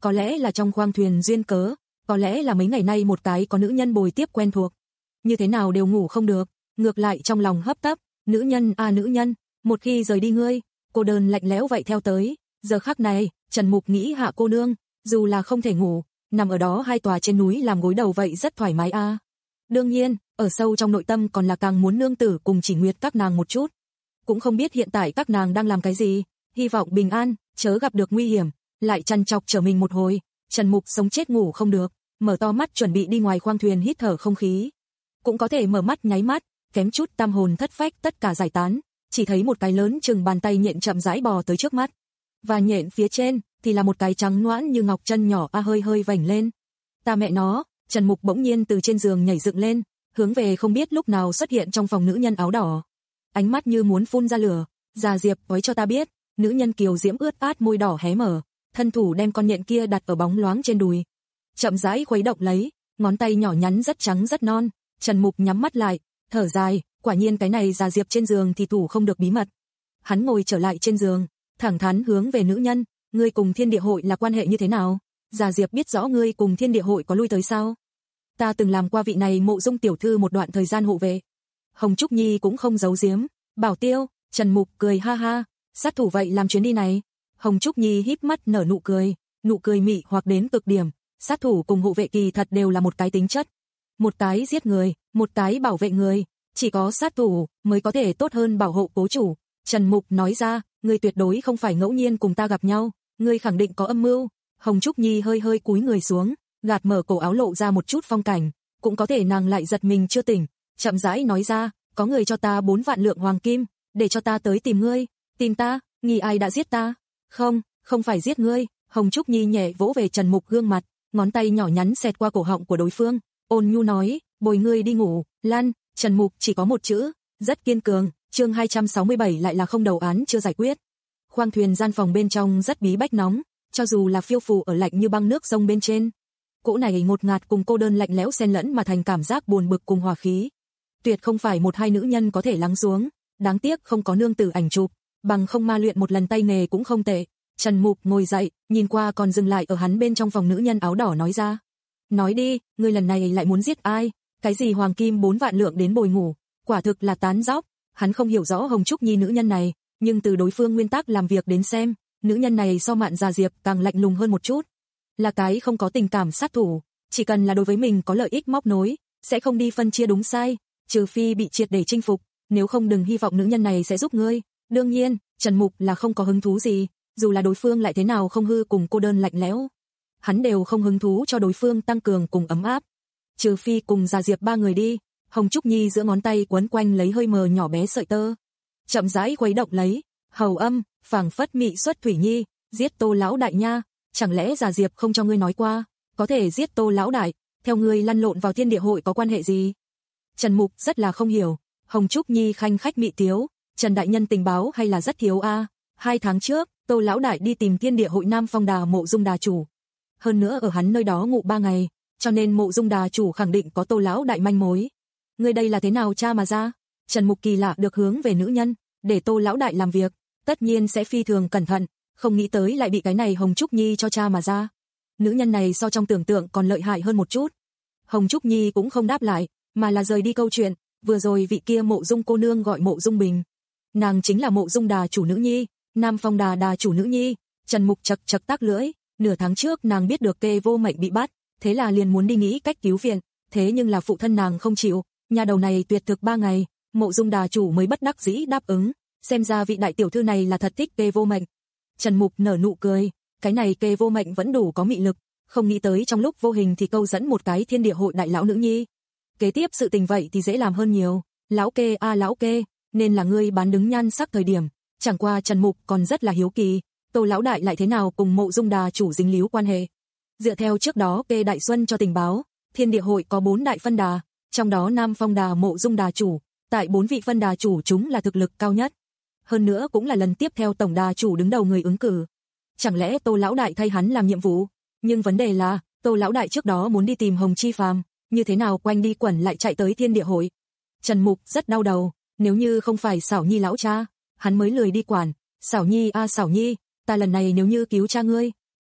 có lẽ là trong khoang thuyền duyên cớ, có lẽ là mấy ngày nay một cái có nữ nhân bồi tiếp quen thuộc. Như thế nào đều ngủ không được, ngược lại trong lòng hấp tấp, nữ nhân a à, nữ nhân, một khi rời đi ngươi, cô đơn lạnh lẽo vậy theo tới. Giờ khắc này, Trần Mục nghĩ Hạ cô nương, dù là không thể ngủ, nằm ở đó hai tòa trên núi làm gối đầu vậy rất thoải mái a. À. Đương nhiên, ở sâu trong nội tâm còn là càng muốn nương tử cùng Chỉ Nguyệt các nàng một chút. Cũng không biết hiện tại các nàng đang làm cái gì, hy vọng bình an, chớ gặp được nguy hiểm, lại chăn chọc trở mình một hồi. Trần Mục sống chết ngủ không được, mở to mắt chuẩn bị đi ngoài khoang thuyền hít thở không khí. Cũng có thể mở mắt nháy mắt, kém chút tam hồn thất phách tất cả giải tán, chỉ thấy một cái lớn chừng bàn tay nhện chậm rãi bò tới trước mắt. Và nhện phía trên thì là một cái trắng noãn như ngọc chân nhỏ a hơi hơi vành lên. Ta mẹ nó, Trần Mục bỗng nhiên từ trên giường nhảy dựng lên, hướng về không biết lúc nào xuất hiện trong phòng nữ nhân áo đỏ. Ánh mắt như muốn phun ra lửa, "Già Diệp, nói cho ta biết." Nữ nhân kiều diễm ướt át môi đỏ hé mở, thân thủ đem con nhện kia đặt ở bóng loáng trên đùi. Chậm rãi khuấy động lấy, ngón tay nhỏ nhắn rất trắng rất non. Trần Mục nhắm mắt lại, thở dài, quả nhiên cái này Già Diệp trên giường thì thủ không được bí mật. Hắn ngồi trở lại trên giường, thẳng thắn hướng về nữ nhân, "Ngươi cùng Thiên Địa Hội là quan hệ như thế nào? Già Diệp biết rõ ngươi cùng Thiên Địa Hội có lui tới sao? Ta từng làm qua vị này Mộ Dung tiểu thư một đoạn thời gian hộ vệ." Hồng Trúc Nhi cũng không giấu giếm, "Bảo Tiêu." Trần Mục cười ha ha, "Sát thủ vậy làm chuyến đi này." Hồng Trúc Nhi híp mắt nở nụ cười, nụ cười mị hoặc đến cực điểm. Sát thủ cùng hộ vệ kỳ thật đều là một cái tính chất. Một cái giết người, một cái bảo vệ người, chỉ có sát thủ mới có thể tốt hơn bảo hộ cố chủ. Trần Mục nói ra, "Ngươi tuyệt đối không phải ngẫu nhiên cùng ta gặp nhau, ngươi khẳng định có âm mưu." Hồng Trúc Nhi hơi hơi cúi người xuống, gạt mở cổ áo lộ ra một chút phong cảnh, cũng có thể nàng lại giật mình chưa tỉnh, chậm rãi nói ra, "Có người cho ta bốn vạn lượng hoàng kim, để cho ta tới tìm ngươi." "Tìm ta? Nghi ai đã giết ta?" "Không, không phải giết ngươi." Hồng Trúc Nhi nhẹ vỗ về Trần Mục gương mặt, ngón tay nhỏ nhắn xẹt qua cổ họng của đối phương, ôn nhu nói, "Bồi ngươi đi ngủ, lăn." Trần Mục chỉ có một chữ, rất kiên cường. Chương hai trăm sáu mươi bảy lại là không đầu án chưa giải quyết. Khoang thuyền gian phòng bên trong rất bí bách nóng, cho dù là phiêu phù ở lạnh như băng nước sông bên trên. Cỗ này ngột ngạt cùng cô đơn lạnh lẽo xen lẫn mà thành cảm giác buồn bực cùng hỏa khí. Tuyệt không phải một hai nữ nhân có thể lắng xuống, đáng tiếc không có nương tử ảnh chụp, bằng không ma luyện một lần tay nghề cũng không tệ. Trần Mục ngồi dậy, nhìn qua còn dừng lại ở hắn bên trong phòng nữ nhân áo đỏ nói ra. "Nói đi, ngươi lần này lại muốn giết ai? Cái gì hoàng kim bốn vạn lượng đến bồi ngủ, quả thực là tán dóc." Hắn không hiểu rõ Hồng Trúc Nhi nữ nhân này, nhưng từ đối phương nguyên tắc làm việc đến xem, nữ nhân này so Mạn Già Diệp càng lạnh lùng hơn một chút. Là cái không có tình cảm sát thủ, chỉ cần là đối với mình có lợi ích móc nối, sẽ không đi phân chia đúng sai, trừ phi bị triệt để chinh phục, nếu không đừng hy vọng nữ nhân này sẽ giúp ngươi. Đương nhiên, Trần Mục là không có hứng thú gì, dù là đối phương lại thế nào không hư cùng cô đơn lạnh lẽo, hắn đều không hứng thú cho đối phương tăng cường cùng ấm áp. Trừ phi cùng Già Diệp ba người đi. Hồng Trúc Nhi giữa ngón tay quấn quanh lấy hơi mờ nhỏ bé sợi tơ, chậm rãi khuấy động lấy, hầu âm, phảng phất mị xuất thủy nhi, "Giết Tô lão đại nha, chẳng lẽ Già Diệp không cho ngươi nói qua, có thể giết Tô lão đại, theo ngươi lăn lộn vào Thiên Địa Hội có quan hệ gì?" Trần Mục rất là không hiểu. Hồng Trúc Nhi khanh khách mị tiếu, "Trần đại nhân tình báo hay là rất thiếu a, à? Hai tháng trước, Tô lão đại đi tìm Thiên Địa Hội Nam Phong Đà Mộ Dung đà chủ, hơn nữa ở hắn nơi đó ngụ ba ngày, cho nên Mộ Dung đà chủ khẳng định có Tô lão đại manh mối." "Ngươi đây là thế nào tra mà ra?" Trần Mục kỳ lạ được hướng về nữ nhân, để Tô lão đại làm việc, tất nhiên sẽ phi thường cẩn thận, không nghĩ tới lại bị cái này Hồng Trúc Nhi cho tra mà ra. Nữ nhân này so trong tưởng tượng còn lợi hại hơn một chút. Hồng Trúc Nhi cũng không đáp lại, mà là rời đi câu chuyện, vừa rồi vị kia Mộ Dung cô nương gọi Mộ Dung Bình. Nàng chính là Mộ Dung đà chủ nữ nhi, Nam Phong đà đà chủ nữ nhi. Trần Mục chật chật tắc lưỡi, nửa tháng trước nàng biết được Kê Vô Mệnh bị bắt, thế là liền muốn đi nghĩ cách cứu viện, thế nhưng là phụ thân nàng không chịu, nhà đầu này tuyệt thực ba ngày, Mộ Dung đà chủ mới bất đắc dĩ đáp ứng, xem ra vị đại tiểu thư này là thật thích Kê Vô Mệnh. Trần Mục nở nụ cười, cái này Kê Vô Mệnh vẫn đủ có mị lực, không nghĩ tới trong lúc vô hình thì câu dẫn một cái Thiên Địa Hội đại lão nữ nhi. Kế tiếp sự tình vậy thì dễ làm hơn nhiều, "Lão Kê a à, lão Kê, nên là ngươi bán đứng nhan sắc thời điểm." Chẳng qua Trần Mục còn rất là hiếu kỳ, Tô lão đại lại thế nào cùng Mộ Dung đà chủ dính líu quan hệ. Dựa theo trước đó Kê Đại Xuân cho tình báo, Thiên Địa Hội có bốn đại phân đà, trong đó Nam Phong đà Mộ Dung đà chủ, tại bốn vị phân đà chủ chúng là thực lực cao nhất. Hơn nữa cũng là lần tiếp theo tổng đà chủ đứng đầu người ứng cử. Chẳng lẽ Tô lão đại thay hắn làm nhiệm vụ? Nhưng vấn đề là, Tô lão đại trước đó muốn đi tìm Hồng Chi Phàm, như thế nào quanh đi quẩn lại chạy tới Thiên Địa Hội? Trần Mục rất đau đầu, nếu như không phải Xảo Nhi lão cha, hắn mới lười đi quản. "Xảo Nhi a à, Xảo Nhi, ta lần này nếu như cứu cha ngươi,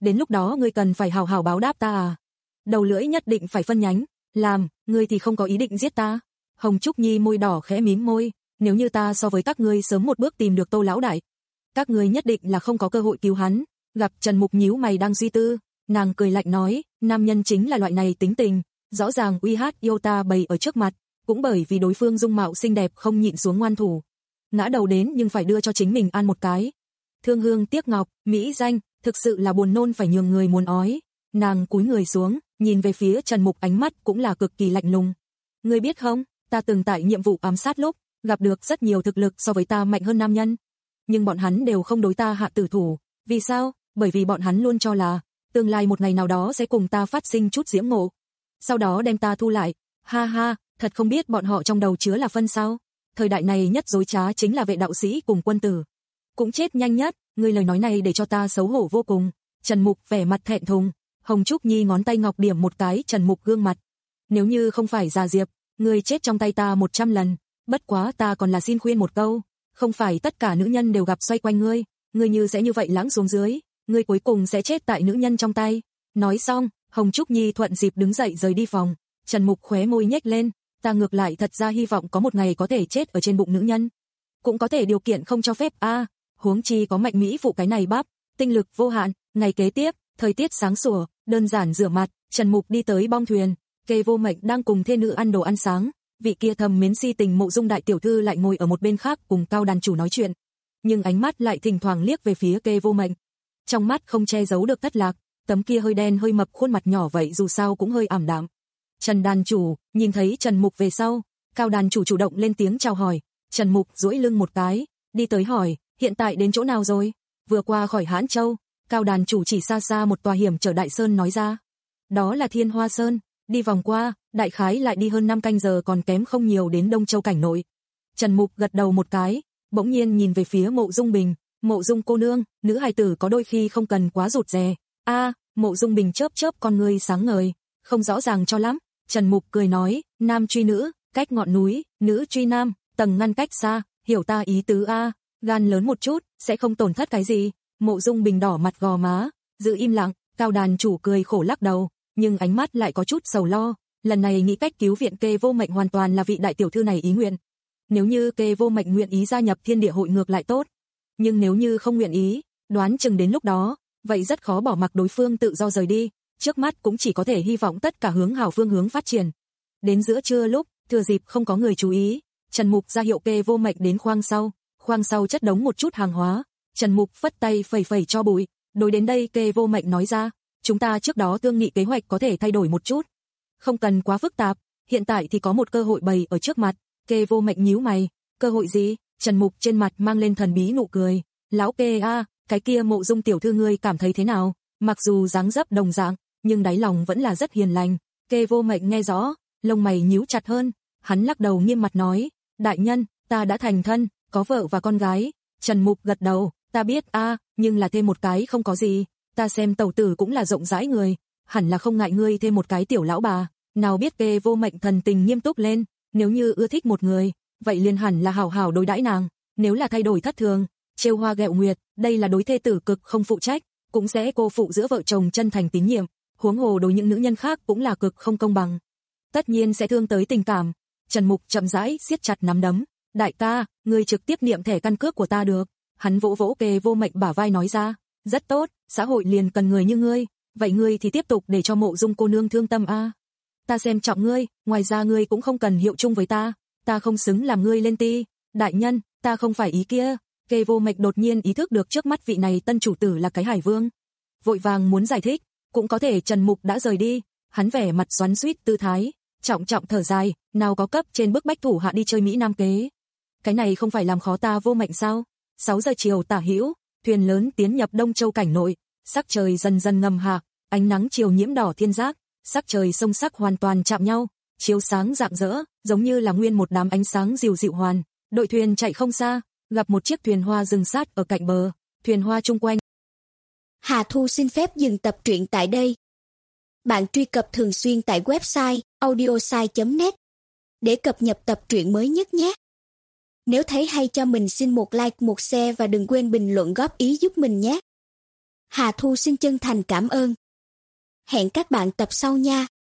đến lúc đó ngươi cần phải hào hào báo đáp ta à. Đầu lưỡi nhất định phải phân nhánh, làm, ngươi thì không có ý định giết ta. Hồng Trúc Nhi môi đỏ khẽ mím môi, nếu như ta so với các ngươi sớm một bước tìm được Tô lão đại, các ngươi nhất định là không có cơ hội cứu hắn. Gặp Trần Mục nhíu mày đang suy tư, nàng cười lạnh nói, nam nhân chính là loại này tính tình, rõ ràng uy hát yêu ta bày ở trước mặt, cũng bởi vì đối phương dung mạo xinh đẹp không nhịn xuống ngoan thủ. Ngã đầu đến nhưng phải đưa cho chính mình ăn một cái. Thương hương tiếc ngọc, mỹ danh, thực sự là buồn nôn phải nhường người muốn ói. Nàng cúi người xuống, nhìn về phía Trần Mục, ánh mắt cũng là cực kỳ lạnh lùng. Ngươi biết không, ta từng tại nhiệm vụ ám sát lúc, gặp được rất nhiều thực lực so với ta mạnh hơn nam nhân. Nhưng bọn hắn đều không đối ta hạ tử thủ. Vì sao? Bởi vì bọn hắn luôn cho là, tương lai một ngày nào đó sẽ cùng ta phát sinh chút diễm ngộ. Sau đó đem ta thu lại. Ha ha, thật không biết bọn họ trong đầu chứa là phân sao. Thời đại này nhất dối trá chính là vệ đạo sĩ cùng quân tử. Cũng chết nhanh nhất, ngươi lời nói này để cho ta xấu hổ vô cùng. Trần Mục vẻ mặt thẹn thùng. Hồng Trúc Nhi ngón tay ngọc điểm một cái Trần Mục gương mặt. Nếu như không phải Già Diệp, ngươi chết trong tay ta một trăm lần. Bất quá ta còn là xin khuyên một câu, không phải tất cả nữ nhân đều gặp xoay quanh ngươi, ngươi như sẽ như vậy lãng xuống dưới, ngươi cuối cùng sẽ chết tại nữ nhân trong tay. Nói xong, Hồng Trúc Nhi thuận dịp đứng dậy rời đi phòng. Trần Mục khóe môi nhếch lên, ta ngược lại thật ra hy vọng có một ngày có thể chết ở trên bụng nữ nhân. Cũng có thể điều kiện không cho phép a, à, huống chi có Mạnh Mỹ phụ cái này bắp, tinh lực vô hạn. Ngày kế tiếp, thời tiết sáng sủa, đơn giản rửa mặt, Trần Mục đi tới bong thuyền, Kê Vô Mệnh đang cùng thê nữ ăn đồ ăn sáng, vị kia thầm mến si tình Mộ Dung đại tiểu thư lại ngồi ở một bên khác cùng Cao đàn chủ nói chuyện, nhưng ánh mắt lại thỉnh thoảng liếc về phía Kê Vô Mệnh. Trong mắt không che giấu được thất lạc, tấm kia hơi đen hơi mập khuôn mặt nhỏ vậy dù sao cũng hơi ảm đạm. Trần đàn chủ, nhìn thấy Trần Mục về sau, Cao đàn chủ chủ động lên tiếng chào hỏi, Trần Mục duỗi lưng một cái, đi tới hỏi, hiện tại đến chỗ nào rồi? Vừa qua khỏi Hãn Châu. Cao đàn chủ chỉ xa xa một tòa hiểm trở đại sơn nói ra. Đó là Thiên Hoa Sơn, đi vòng qua, đại khái lại đi hơn năm canh giờ còn kém không nhiều đến Đông Châu cảnh nội. Trần Mục gật đầu một cái, bỗng nhiên nhìn về phía Mộ Dung Bình, Mộ Dung cô nương, nữ hài tử có đôi khi không cần quá rụt rè. A, à, Mộ Dung Bình chớp chớp con ngươi sáng ngời, không rõ ràng cho lắm. Trần Mục cười nói, nam truy nữ, cách ngọn núi, nữ truy nam, tầng ngăn cách xa, hiểu ta ý tứ a, à, gan lớn một chút, sẽ không tổn thất cái gì. Mộ Dung Bình đỏ mặt gò má, giữ im lặng. Cao đàn chủ cười khổ lắc đầu, nhưng ánh mắt lại có chút sầu lo. Lần này nghĩ cách cứu viện Kê Vô Mệnh hoàn toàn là vị đại tiểu thư này ý nguyện. Nếu như Kê Vô Mệnh nguyện ý gia nhập Thiên Địa hội ngược lại tốt, nhưng nếu như không nguyện ý, đoán chừng đến lúc đó, vậy rất khó bỏ mặc đối phương tự do rời đi. Trước mắt cũng chỉ có thể hy vọng tất cả hướng hảo phương hướng phát triển. Đến giữa trưa lúc, thừa dịp không có người chú ý, Trần Mục ra hiệu Kê Vô Mệnh đến khoang sau. Khoang sau chất đống một chút hàng hóa. Trần Mục phất tay phẩy phẩy cho bụi, đối đến đây Kê Vô Mệnh nói ra, chúng ta trước đó thương nghị kế hoạch có thể thay đổi một chút. Không cần quá phức tạp, hiện tại thì có một cơ hội bày ở trước mặt. Kê Vô Mệnh nhíu mày, cơ hội gì? Trần Mục trên mặt mang lên thần bí nụ cười, lão Kê a, à, cái kia Mộ Dung tiểu thư ngươi cảm thấy thế nào? Mặc dù dáng dấp đồng dạng, nhưng đáy lòng vẫn là rất hiền lành. Kê Vô Mệnh nghe rõ, lông mày nhíu chặt hơn, hắn lắc đầu nghiêm mặt nói, đại nhân, ta đã thành thân, có vợ và con gái. Trần Mục gật đầu, ta biết a, à, nhưng là thêm một cái không có gì, ta xem tẩu tử cũng là rộng rãi người, hẳn là không ngại ngươi thêm một cái tiểu lão bà. Nào biết Kê Vô Mệnh thần tình nghiêm túc lên, nếu như ưa thích một người, vậy liền hẳn là hảo hảo đối đãi nàng, nếu là thay đổi thất thường, trêu hoa ghẹo nguyệt, đây là đối thê tử cực không phụ trách, cũng sẽ cô phụ giữa vợ chồng chân thành tín nhiệm, huống hồ đối những nữ nhân khác cũng là cực không công bằng. Tất nhiên sẽ thương tới tình cảm. Trần Mục chậm rãi siết chặt nắm đấm, đại ca, ngươi trực tiếp niệm thẻ căn cước của ta được. Hắn vỗ vỗ Kê Vô Mệnh bả vai nói ra, rất tốt, xã hội liền cần người như ngươi, vậy ngươi thì tiếp tục để cho Mộ Dung cô nương thương tâm a. À. Ta xem trọng ngươi, ngoài ra ngươi cũng không cần hiệu chung với ta, ta không xứng làm ngươi lên ti. Đại nhân, ta không phải ý kia. Kê Vô Mệnh đột nhiên ý thức được trước mắt vị này tân chủ tử là cái Hải Vương, vội vàng muốn giải thích, cũng có thể Trần Mục đã rời đi, hắn vẻ mặt xoắn xuýt tư thái, trọng trọng thở dài, nào có cấp trên bức bách thủ hạ đi chơi Mỹ Nam kế. Cái này không phải làm khó ta Vô Mệnh sao? sáu giờ chiều tả hữu, thuyền lớn tiến nhập Đông Châu cảnh nội, sắc trời dần dần ngầm hạ, ánh nắng chiều nhiễm đỏ thiên giác, sắc trời sông sắc hoàn toàn chạm nhau, chiếu sáng rạng rỡ, giống như là nguyên một đám ánh sáng dịu dịu hoàn. Đội thuyền chạy không xa, gặp một chiếc thuyền hoa dừng sát ở cạnh bờ, thuyền hoa chung quanh. Hà Thu xin phép dừng tập truyện tại đây. Bạn truy cập thường xuyên tại website audiosai chấm net để cập nhật tập truyện mới nhất nhé. Nếu thấy hay cho mình xin một like, một share và đừng quên bình luận góp ý giúp mình nhé. Hà Thu xin chân thành cảm ơn. Hẹn các bạn tập sau nha.